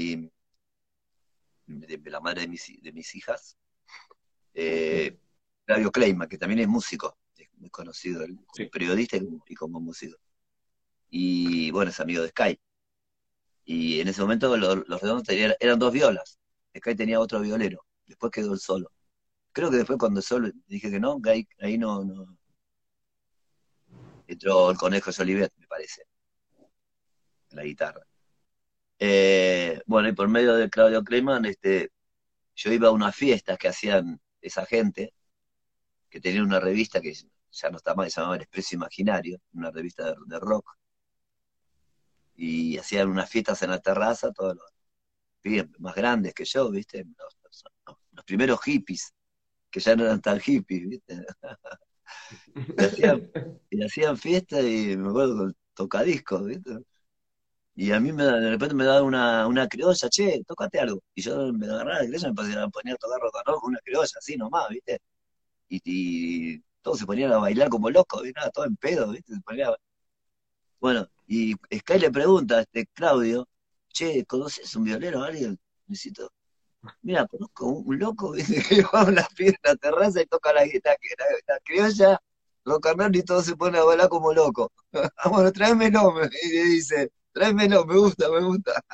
de la madre de mis hijas, eh, Flavio Kleiman, que también es músico, es muy conocido, él como Sí, periodista y como músico. Y bueno, es amigo de Sky. Y en ese momento los redondos eran dos violas. Sky tenía otro violero, después quedó él solo. Creo que después cuando solo dije que no, que ahí no entró el Conejo Jolivet, me parece, en la guitarra. Bueno, y por medio de Claudio Kleiman, yo iba a unas fiestas que hacían esa gente, que tenía una revista que ya no está más, se llamaba El Expreso Imaginario, una revista de rock, y hacían unas fiestas en la terraza, todos los pibes más grandes que yo, ¿viste? Los primeros hippies, que ya no eran tan hippies, ¿viste? Y hacían fiestas y me acuerdo con tocadiscos, ¿viste? Y a mí de repente me daba una criolla, che, tócate algo. Y yo me agarraba la criolla y me ponía a tocar rock and roll con una criolla, así nomás, ¿viste? Y todos se ponían a bailar como locos, ¿viste? Nada, todo en pedo, ¿viste? Bueno, y Sky le pregunta a Claudio, che, ¿conoces un violero a alguien? Necesito. Mira, conozco un loco, ¿viste? Que va a una fiesta en la terraza y toca la guitarra, la criolla, rock and roll y todos se ponen a bailar como locos. Ah, bueno, tráemelo, y le dice, tráemelo, me gusta, me gusta.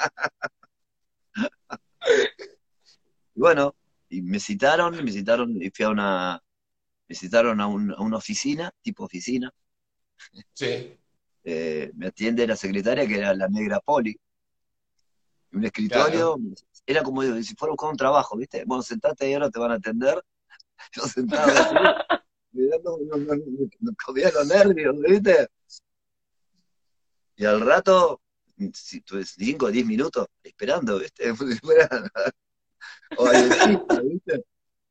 Y bueno, y me citaron y fui me citaron a una oficina, tipo oficina. sí, Me atiende la secretaria, que era la negra Poli, y un escritorio, claro. era como si fuera a buscar un trabajo, ¿viste? Bueno, sentate ahí, ahora te van a atender. Yo sentado así, mirando, me comía los nervios, ¿viste? Y al rato, si tuve 5 o 10 minutos esperando, ¿viste? Como si fuera balletista, ¿viste?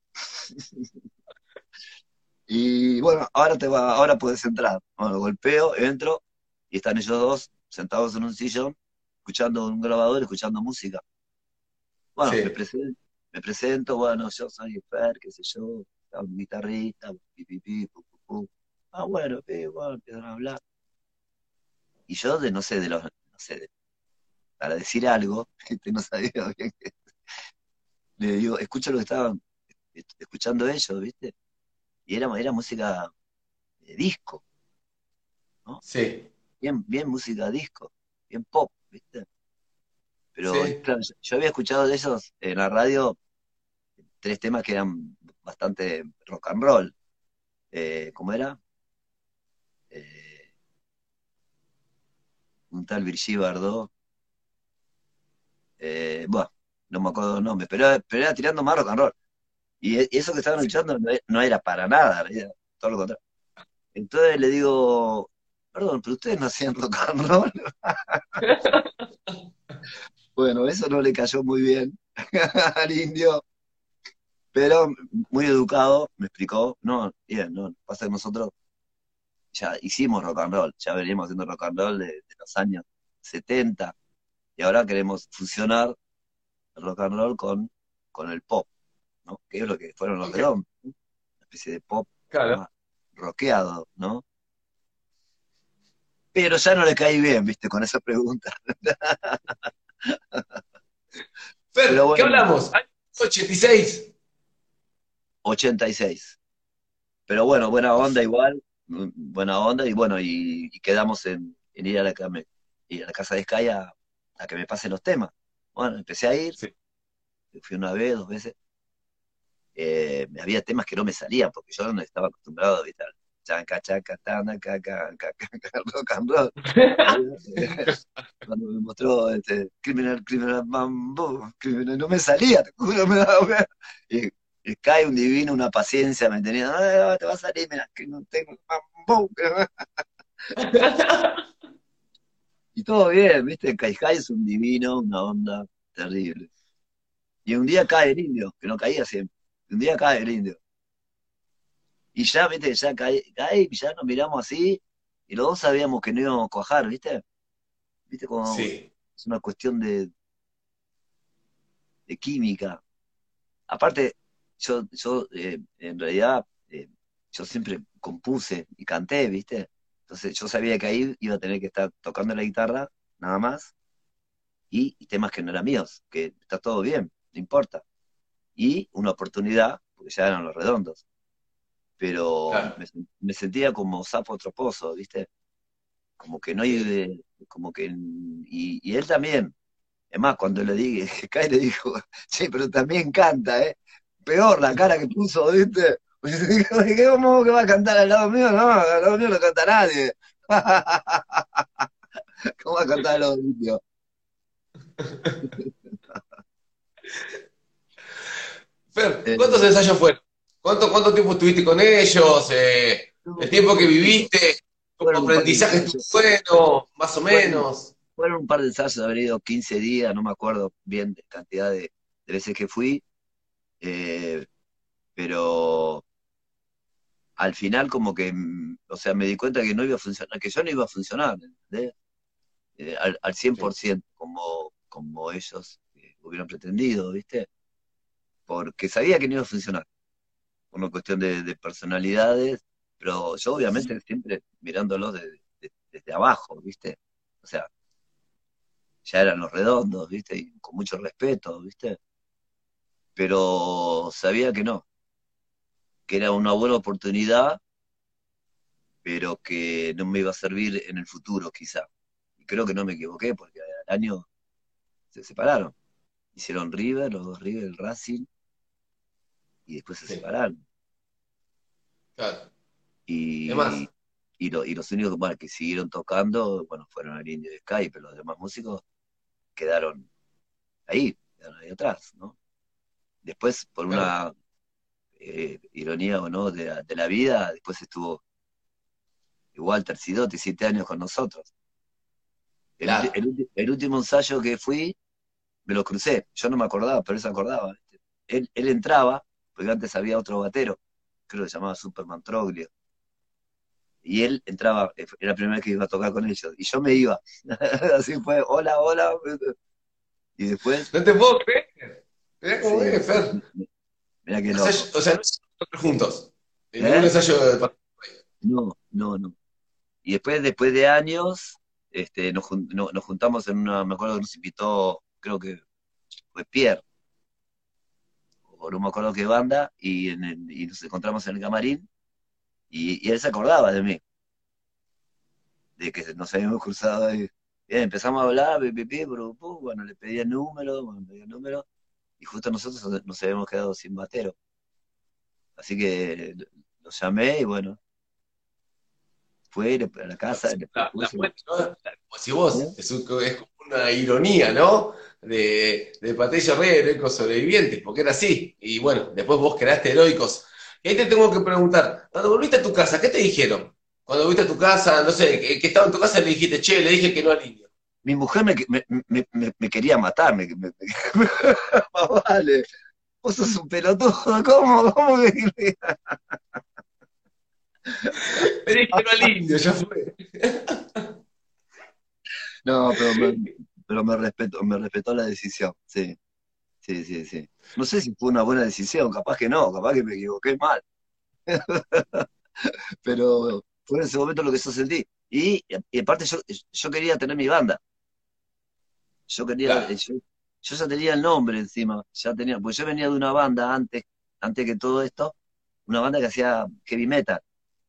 Y bueno, ahora puedes entrar. Bueno, golpeo, entro, y están ellos dos sentados en un sillón, escuchando un grabador, escuchando música. Bueno, Sí. me presento, bueno, yo soy Fer, qué sé yo, un guitarrista, pi, pu, pu, pu. Ah, bueno, bueno, empiezan a hablar. Y yo no sé, no sé, para decir algo, no sabía bien, le digo, escucho lo que estaban escuchando ellos, ¿viste? Y era música de disco, ¿no? Sí, Bien, bien música disco, bien pop, ¿viste? Pero sí. claro, yo había escuchado de ellos en la radio tres temas que eran bastante rock and roll. ¿Cómo era? Eh, un tal Brigitte Bardot. Bueno, no me acuerdo los nombres, pero era tirando más rock and roll. Y eso que estaban Sí. escuchando no era para nada, era todo lo contrario. Entonces le digo, perdón, pero ustedes no hacían rock and roll. Bueno, eso no le cayó muy bien al indio, pero muy educado, me explicó, no, bien, no, pasa que nosotros ya hicimos rock and roll, ya veníamos haciendo rock and roll de los años 70, y ahora queremos fusionar el rock and roll con el pop, ¿no? Que es lo que fueron los Ok, Redondos, ¿no? Una especie de pop claro. más rockeado, ¿no? Pero ya no le caí bien, viste, con esa pregunta. Pero Fer, ¿qué bueno, hablamos? Año 86. 86. Pero bueno, buena onda igual, buena onda, y bueno, y quedamos en ir ir a la casa de Sky a que me pasen los temas. Bueno, empecé a ir, Sí. fui una vez, dos veces. Había temas que no me salían, porque yo no estaba acostumbrado, ¿viste? Al Chanca, chaca, tana, caca, caca, rock and roll. Cuando me mostró Criminal Bamboo, Criminal, no me salía, te juro, me daba. Y, y cae un divino, una paciencia, me tenía, "Ah, te va a salir, mira, que no tengo bambú". Y todo bien, ¿viste? Caijai es un divino, una onda terrible. Y un día cae el indio, que no caía siempre. Y un día cae el indio. Y ya, ¿viste? Ya cae y ya nos miramos así, y los dos sabíamos que no íbamos a cuajar, ¿viste? ¿Viste? Como Sí, es una cuestión de química. Aparte, yo en realidad, yo siempre compuse y canté, ¿viste? Entonces yo sabía que ahí iba a tener que estar tocando la guitarra, nada más, y temas que no eran míos, que está todo bien, no importa. Y una oportunidad, porque ya eran los redondos, pero claro. me sentía como sapo troposo, ¿viste? Como que no Sí. hay, como que, y él también. Es más, cuando le dije, Kai le dijo, sí, pero también canta, ¿eh? Peor la cara que puso, ¿viste? ¿Cómo que va a cantar al lado mío? No, al lado mío no canta nadie. ¿Cómo va a cantar al lado mío? Fer, ¿cuántos Eh, ensayos fueron? ¿Cuánto tiempo estuviste con ellos? ¿El no, tiempo que poquito. viviste como Fueron un par de aprendizaje estuvo ensayos. bueno, más o Fueron, menos? fueron un par de ensayos, haber ido 15 días, no me acuerdo bien de cantidad de veces que fui, eh, pero al final como que, o sea, me di cuenta que no iba a funcionar, que yo no iba a funcionar, ¿entendés? Al Sí, 100% como ellos hubieran pretendido, ¿viste? Porque sabía que no iba a funcionar, por una cuestión de personalidades, pero yo obviamente siempre mirándolos desde abajo, ¿viste? O sea, ya eran los redondos, ¿viste? Y con mucho respeto, ¿viste? Pero sabía que no, que era una buena oportunidad, pero que no me iba a servir en el futuro, quizá. Y creo que no me equivoqué, porque al año se separaron. Hicieron River, los dos River, el Racing, y después se sí, separaron. claro. Es Y, más, y los únicos bueno, que siguieron tocando, bueno, fueron el Indio de Sky, pero los demás músicos quedaron quedaron ahí atrás, ¿no? Después, por claro, una ironía o no de la vida, después estuvo Walter Sidotti 7 años con nosotros. claro. El último ensayo que fui, me lo crucé, yo no me acordaba, pero él se acordaba. ¿Viste? Él entraba, porque antes había otro batero, creo que se llamaba Superman Troglio, y él entraba, era la primera vez que iba a tocar con ellos, y yo me iba. Así fue, hola, hola, y después, No te puedo creer. Mirá cómo sí, es, Fer. mirá qué loco. O sea, no hicieron tocar juntos. En ningún ¿Eh? ensayo de... No, no, no. Y después de años, nos juntamos en una, me acuerdo que nos invitó, creo que fue Pierre, o no me acuerdo qué banda, y nos encontramos en el camarín, y él se acordaba de mí, de que nos habíamos cruzado ahí. Bien, empezamos a hablar, bueno, le pedía el número, bueno, me pedía el número, y justo nosotros nos habíamos quedado sin batero. Así que lo llamé y bueno, fue a la casa, y después La puse, fuente, ¿no? Como si vos, ¿eh? es como una ironía, ¿no? De Patricio Rey, Heroicos Sobrevivientes, porque era así. Y bueno, después vos creaste Heroicos. Y ahí te tengo que preguntar, cuando volviste a tu casa, ¿qué te dijeron? Cuando volviste a tu casa, no sé, que estaba en tu casa y le dijiste, che, le dije que no al niño. Mi mujer me quería matar, vale, vos sos un pelotudo, ¿cómo que? Le dije que no al indio, ya fue. No, pero me respetó la decisión, sí, sí, sí, sí. No sé si fue una buena decisión, capaz que no, capaz que me equivoqué mal, pero fue en ese momento lo que yo sentí. Y aparte yo quería tener mi banda, yo quería, Claro. yo ya tenía el nombre encima, ya tenía, pues yo venía de una banda antes que todo esto, una banda que hacía heavy metal,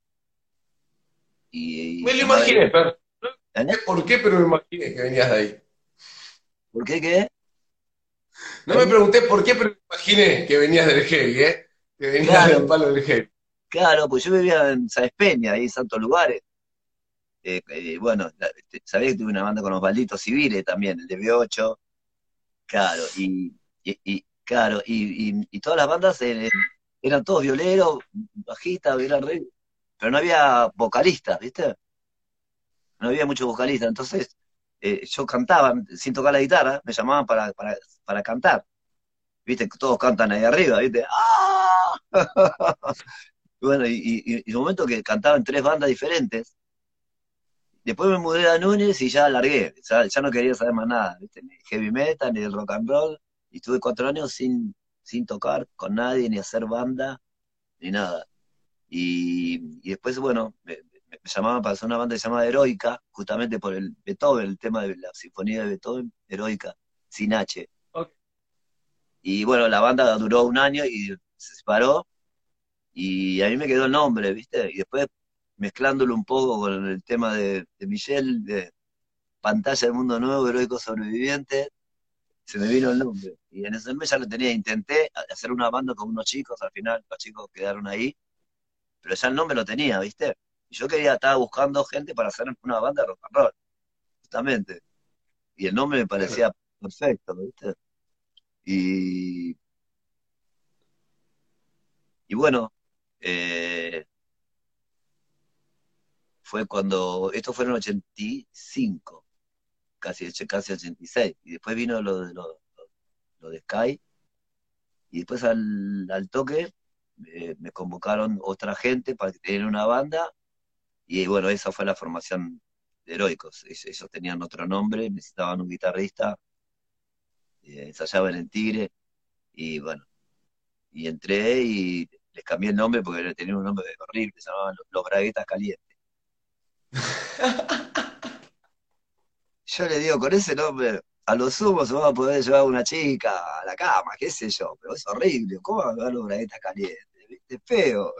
y Me lo sonaba, imaginé, pero no ¿eh? sé por qué, pero me imaginé que venías de ahí. ¿Por qué qué? No me ¿Eh? pregunté por qué, pero me imaginé que venías del heavy, ¿eh? Que venías del Claro, palo del heavy. claro, pues yo vivía en Sáenz Peña, ahí en Santos Lugares. Bueno, sabía que tuve una banda con los Malditos Civiles también, el de B8, claro, claro, y todas las bandas eran todos violeros, bajistas, pero no había vocalistas, ¿viste? no había muchos vocalistas, entonces yo cantaba sin tocar la guitarra, me llamaban para cantar, viste, todos cantan ahí arriba, viste, ¡ah! Bueno, y un momento que cantaba en 3 bandas diferentes, después me mudé a Núñez y ya largué, ya no quería saber más nada, ¿viste? Ni heavy metal, ni el rock and roll, y estuve 4 años sin tocar con nadie, ni hacer banda, ni nada. Y después, bueno, me llamaban para hacer una banda llamada Heroica, justamente por el Beethoven, el tema de la sinfonía de Beethoven, Heroica, sin H. Ok. Y bueno, la banda duró un año y se separó, y a mí me quedó el nombre, ¿viste? Y después, mezclándolo un poco con el tema de Michelle, de Pantalla del Mundo Nuevo, Heroico Sobreviviente, se me vino el nombre. Y en ese mes ya lo tenía, intenté hacer una banda con unos chicos, al final los chicos quedaron ahí, pero ya el nombre lo tenía, ¿viste? Y yo estaba buscando gente para hacer una banda de rock and roll, justamente. Y el nombre me Bueno, parecía perfecto, ¿viste? Y, y bueno, eh, fue cuando, esto fue en el 85, casi 86. Y después vino lo de Sky, y después al toque me convocaron otra gente para que tener una banda, y bueno, esa fue la formación de Heroicos. Ellos tenían otro nombre, necesitaban un guitarrista, ensayaban en Tigre, y bueno, y entré y les cambié el nombre porque tenían un nombre horrible, se llamaban Los Braguetas Calientes. Yo le digo, con ese nombre, a lo sumo se va a poder llevar a una chica a la cama, qué sé yo, pero es horrible, ¿cómo va a llevar Los Braguetas Calientes? ¿Viste? Feo.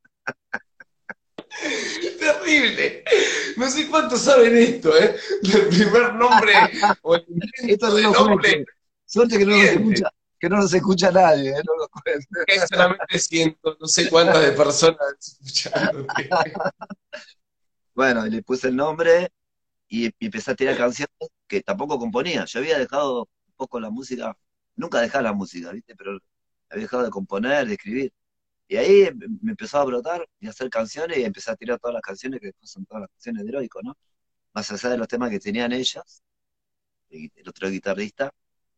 terrible. No sé cuántos saben esto, ¿eh? Del primer nombre o el Esto intento no de lo nombre cuento. Suerte cliente. que no nos escucha nadie, no lo cuento. Que solamente siento no sé cuántas de personas escuchándote. Bueno, y le puse el nombre y empecé a tirar canciones que tampoco componía. Yo había dejado un poco la música, nunca dejé la música, ¿viste? Pero había dejado de componer, de escribir. Y ahí me empezó a brotar y a hacer canciones y empecé a tirar todas las canciones que después son todas las canciones de Heroico, ¿no? Más allá de los temas que tenían ellas, el otro guitarrista,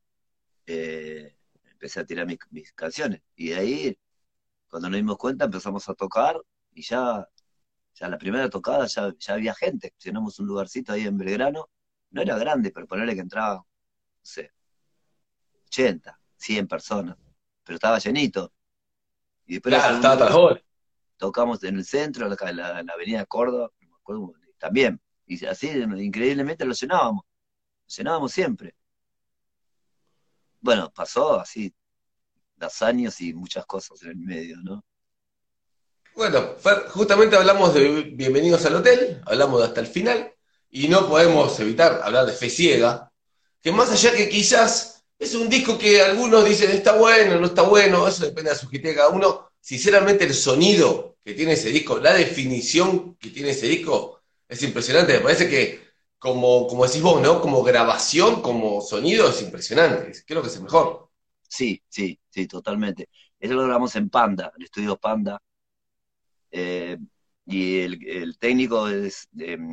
empecé a tirar mis canciones. Y de ahí, cuando nos dimos cuenta, empezamos a tocar y ya la primera tocada ya había gente. Llenamos un lugarcito ahí en Belgrano. No era grande, pero ponerle que entraba, no sé, 80, 100 personas. Pero estaba llenito. Y después la Claro, segunda estaba tras vez horas. tocamos en el centro, en la avenida Córdoba, no me acuerdo, también. Y así, increíblemente, lo llenábamos. Lo llenábamos siempre. Bueno, pasó así 2 años y muchas cosas en el medio, ¿no? Bueno, Fer, justamente hablamos de Bienvenidos al Hotel, hablamos de hasta el final, y no podemos evitar hablar de Fe Ciega, que más allá que quizás es un disco que algunos dicen está bueno, no está bueno, eso depende de la subjetividad de cada uno. Sinceramente, el sonido que tiene ese disco, la definición que tiene ese disco, es impresionante. Me parece que, como decís vos, ¿no? Como grabación, como sonido, es impresionante. Creo que es el mejor. Sí, sí, sí, totalmente. Eso lo grabamos en Panda, el estudio Panda. eh, y el técnico es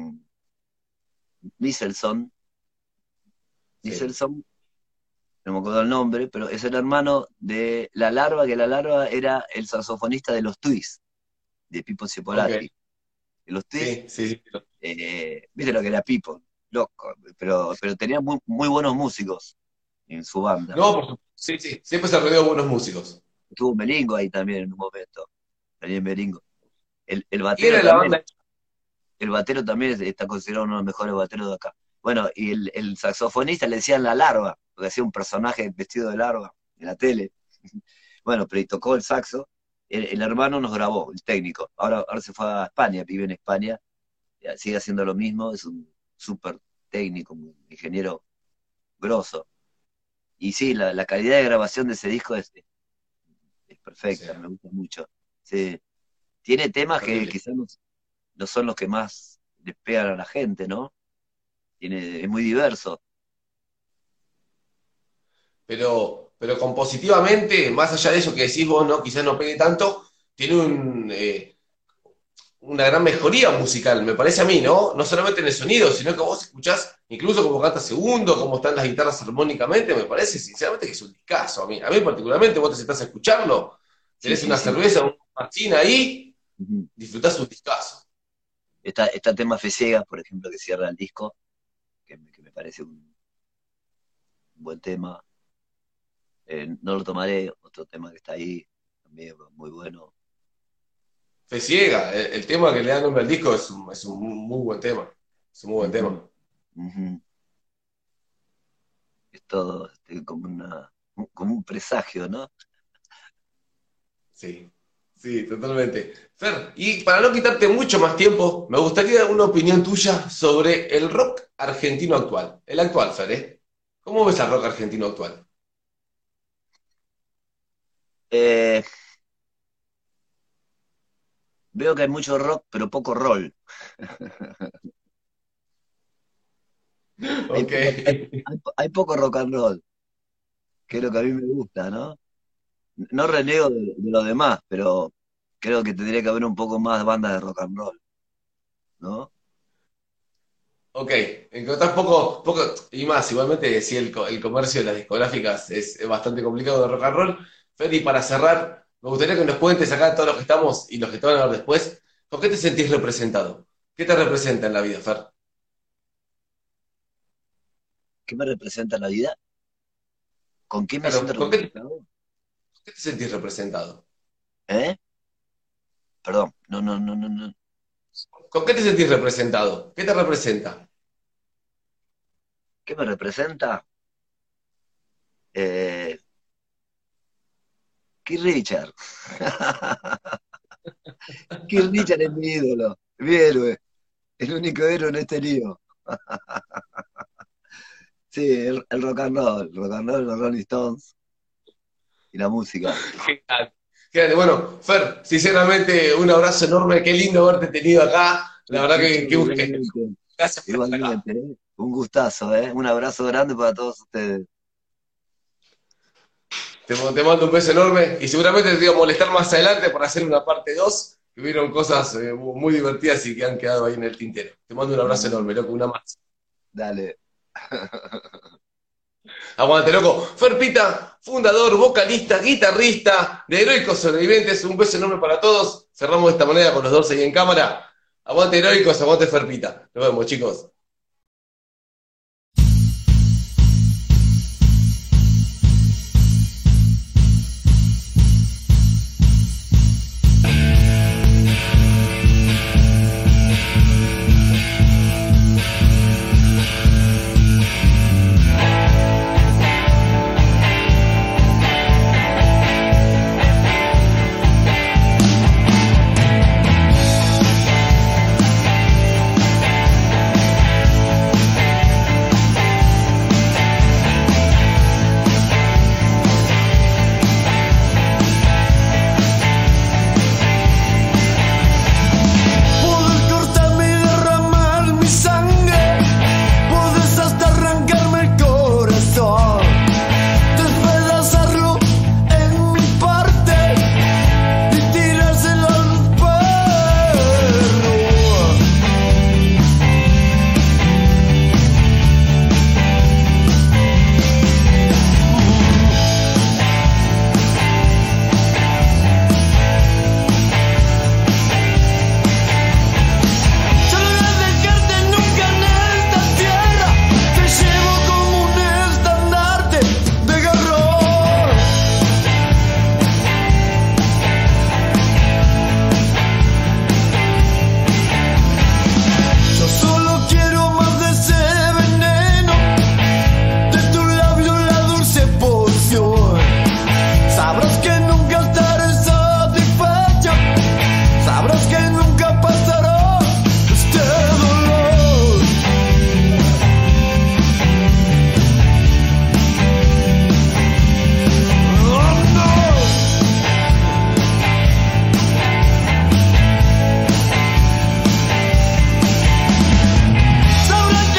Nisselson. Sí. Nisselson, no me acuerdo el nombre, pero es el hermano de La Larva, que La Larva era el saxofonista de los Twists, de Pipo Ok. Cipollari. Los Twists, Sí, sí, sí. viste lo que era Pipo, loco, pero tenía muy, muy buenos músicos en su banda. No, por supuesto. Sí, sí. Siempre se rodeó de buenos músicos. Estuvo Melingo ahí también en un momento, Daniel Melingo. El ¿Y batero era la también, banda? el batero también está considerado uno de los mejores bateros de acá. Bueno, y el saxofonista le decían La Larva, porque hacía un personaje vestido de larva en la tele. Bueno, pero y tocó el saxo. El hermano nos grabó, el técnico. Ahora se fue a España, vive en España, sigue haciendo lo mismo, es un súper técnico, un ingeniero grosso. Y sí, la calidad de grabación de ese disco es Sí, perfecta, me gusta mucho. Sí. Tiene temas que terrible. quizás no son los que más le pegan a la gente, ¿no? Es muy diverso. Pero compositivamente, más allá de eso que decís vos, ¿no? Quizás no pegue tanto, tiene una gran mejoría musical, me parece a mí, ¿no? No solamente en el sonido, sino que vos escuchás incluso cómo canta segundo, cómo están las guitarras armónicamente, me parece sinceramente que es un discazo. A mí particularmente, vos te sentás a escucharlo, Sí, tenés sí, una sí. cerveza, un machín ahí, Ujú. disfrutás un discazo. Está tema Fe Ciega, por ejemplo, que cierra el disco, que me parece un buen tema. No lo tomaré, otro tema que está ahí, también muy bueno. Fe Ciega, el tema que le da nombre al disco es un muy buen tema. Es un muy buen Ujú, tema. ujú. Es todo como como un presagio, ¿no? Sí, sí, totalmente. Fer, y para no quitarte mucho más tiempo, me gustaría una opinión tuya sobre el rock argentino actual. El actual, Fer, ¿eh? ¿Cómo ves al rock argentino actual? Eh, Veo que hay mucho rock, pero poco roll. Hay Ok. poco, hay poco rock and roll, que es lo que a mí me gusta, ¿no? No renego de lo demás, pero creo que tendría que haber un poco más bandas de rock and roll, ¿no? Ok, encontrás poco, y más, igualmente sí, el comercio de las discográficas es bastante complicado de rock and roll. Fer, y para cerrar, me gustaría que nos cuentes acá todos los que estamos y los que te van a ver después, ¿con qué te sentís representado? ¿Qué te representa en la vida, Fer? ¿Qué me representa la vida? ¿Con qué me siento Claro, representado? ¿qué te sentís representado? ¿Eh? Perdón, no, no, no, no, no. ¿Con qué te sentís representado? ¿Qué te representa? ¿Qué me representa? Eh, Keith Richard. Keith Richard es mi ídolo, mi héroe, el único héroe en este lío. Sí, el rock and roll, los Rolling Stones y la música. Genial. Genial. Bueno, Fer, sinceramente, un abrazo enorme. Qué lindo haberte tenido acá. La verdad que busqué. Igualmente, Gracias por estar acá. igualmente, ¿eh? Un gustazo, ¿eh? Un abrazo grande para todos ustedes. Te mando un beso enorme y seguramente te voy a molestar más adelante para hacer una parte 2. Que hubieron cosas muy divertidas y que han quedado ahí en el tintero. Te mando un abrazo enorme, loco, una más. Dale. Aguante, loco. Fer Pita, fundador, vocalista, guitarrista de Heroicos Sobrevivientes. Un beso enorme para todos. Cerramos de esta manera con los dos ahí en cámara. Aguante Heroicos, aguante Fer Pita. Nos vemos, chicos.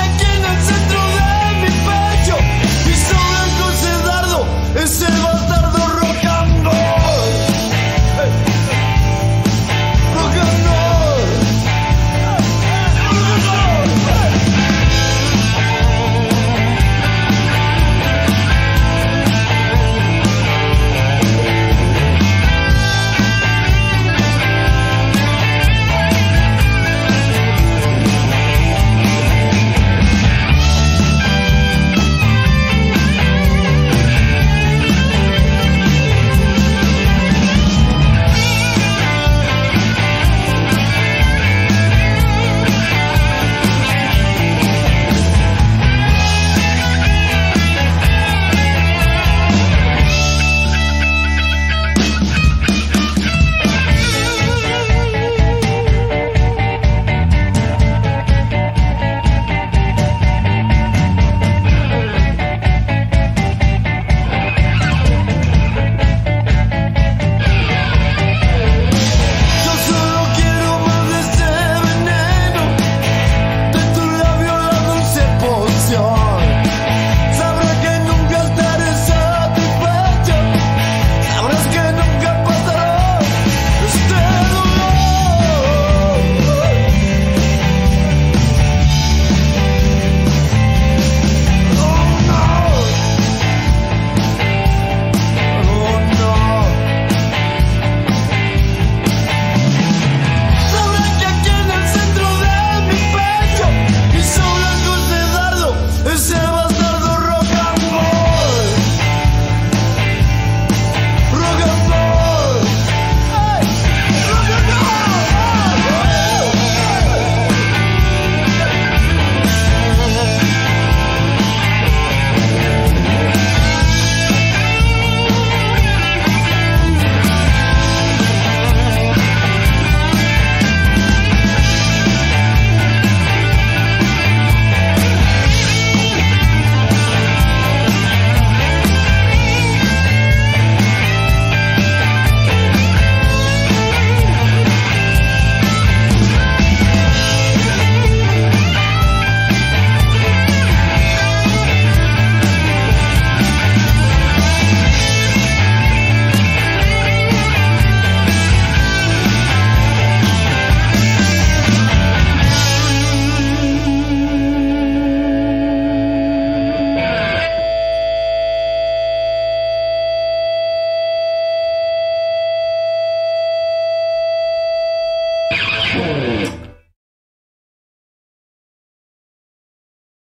Ese bastardo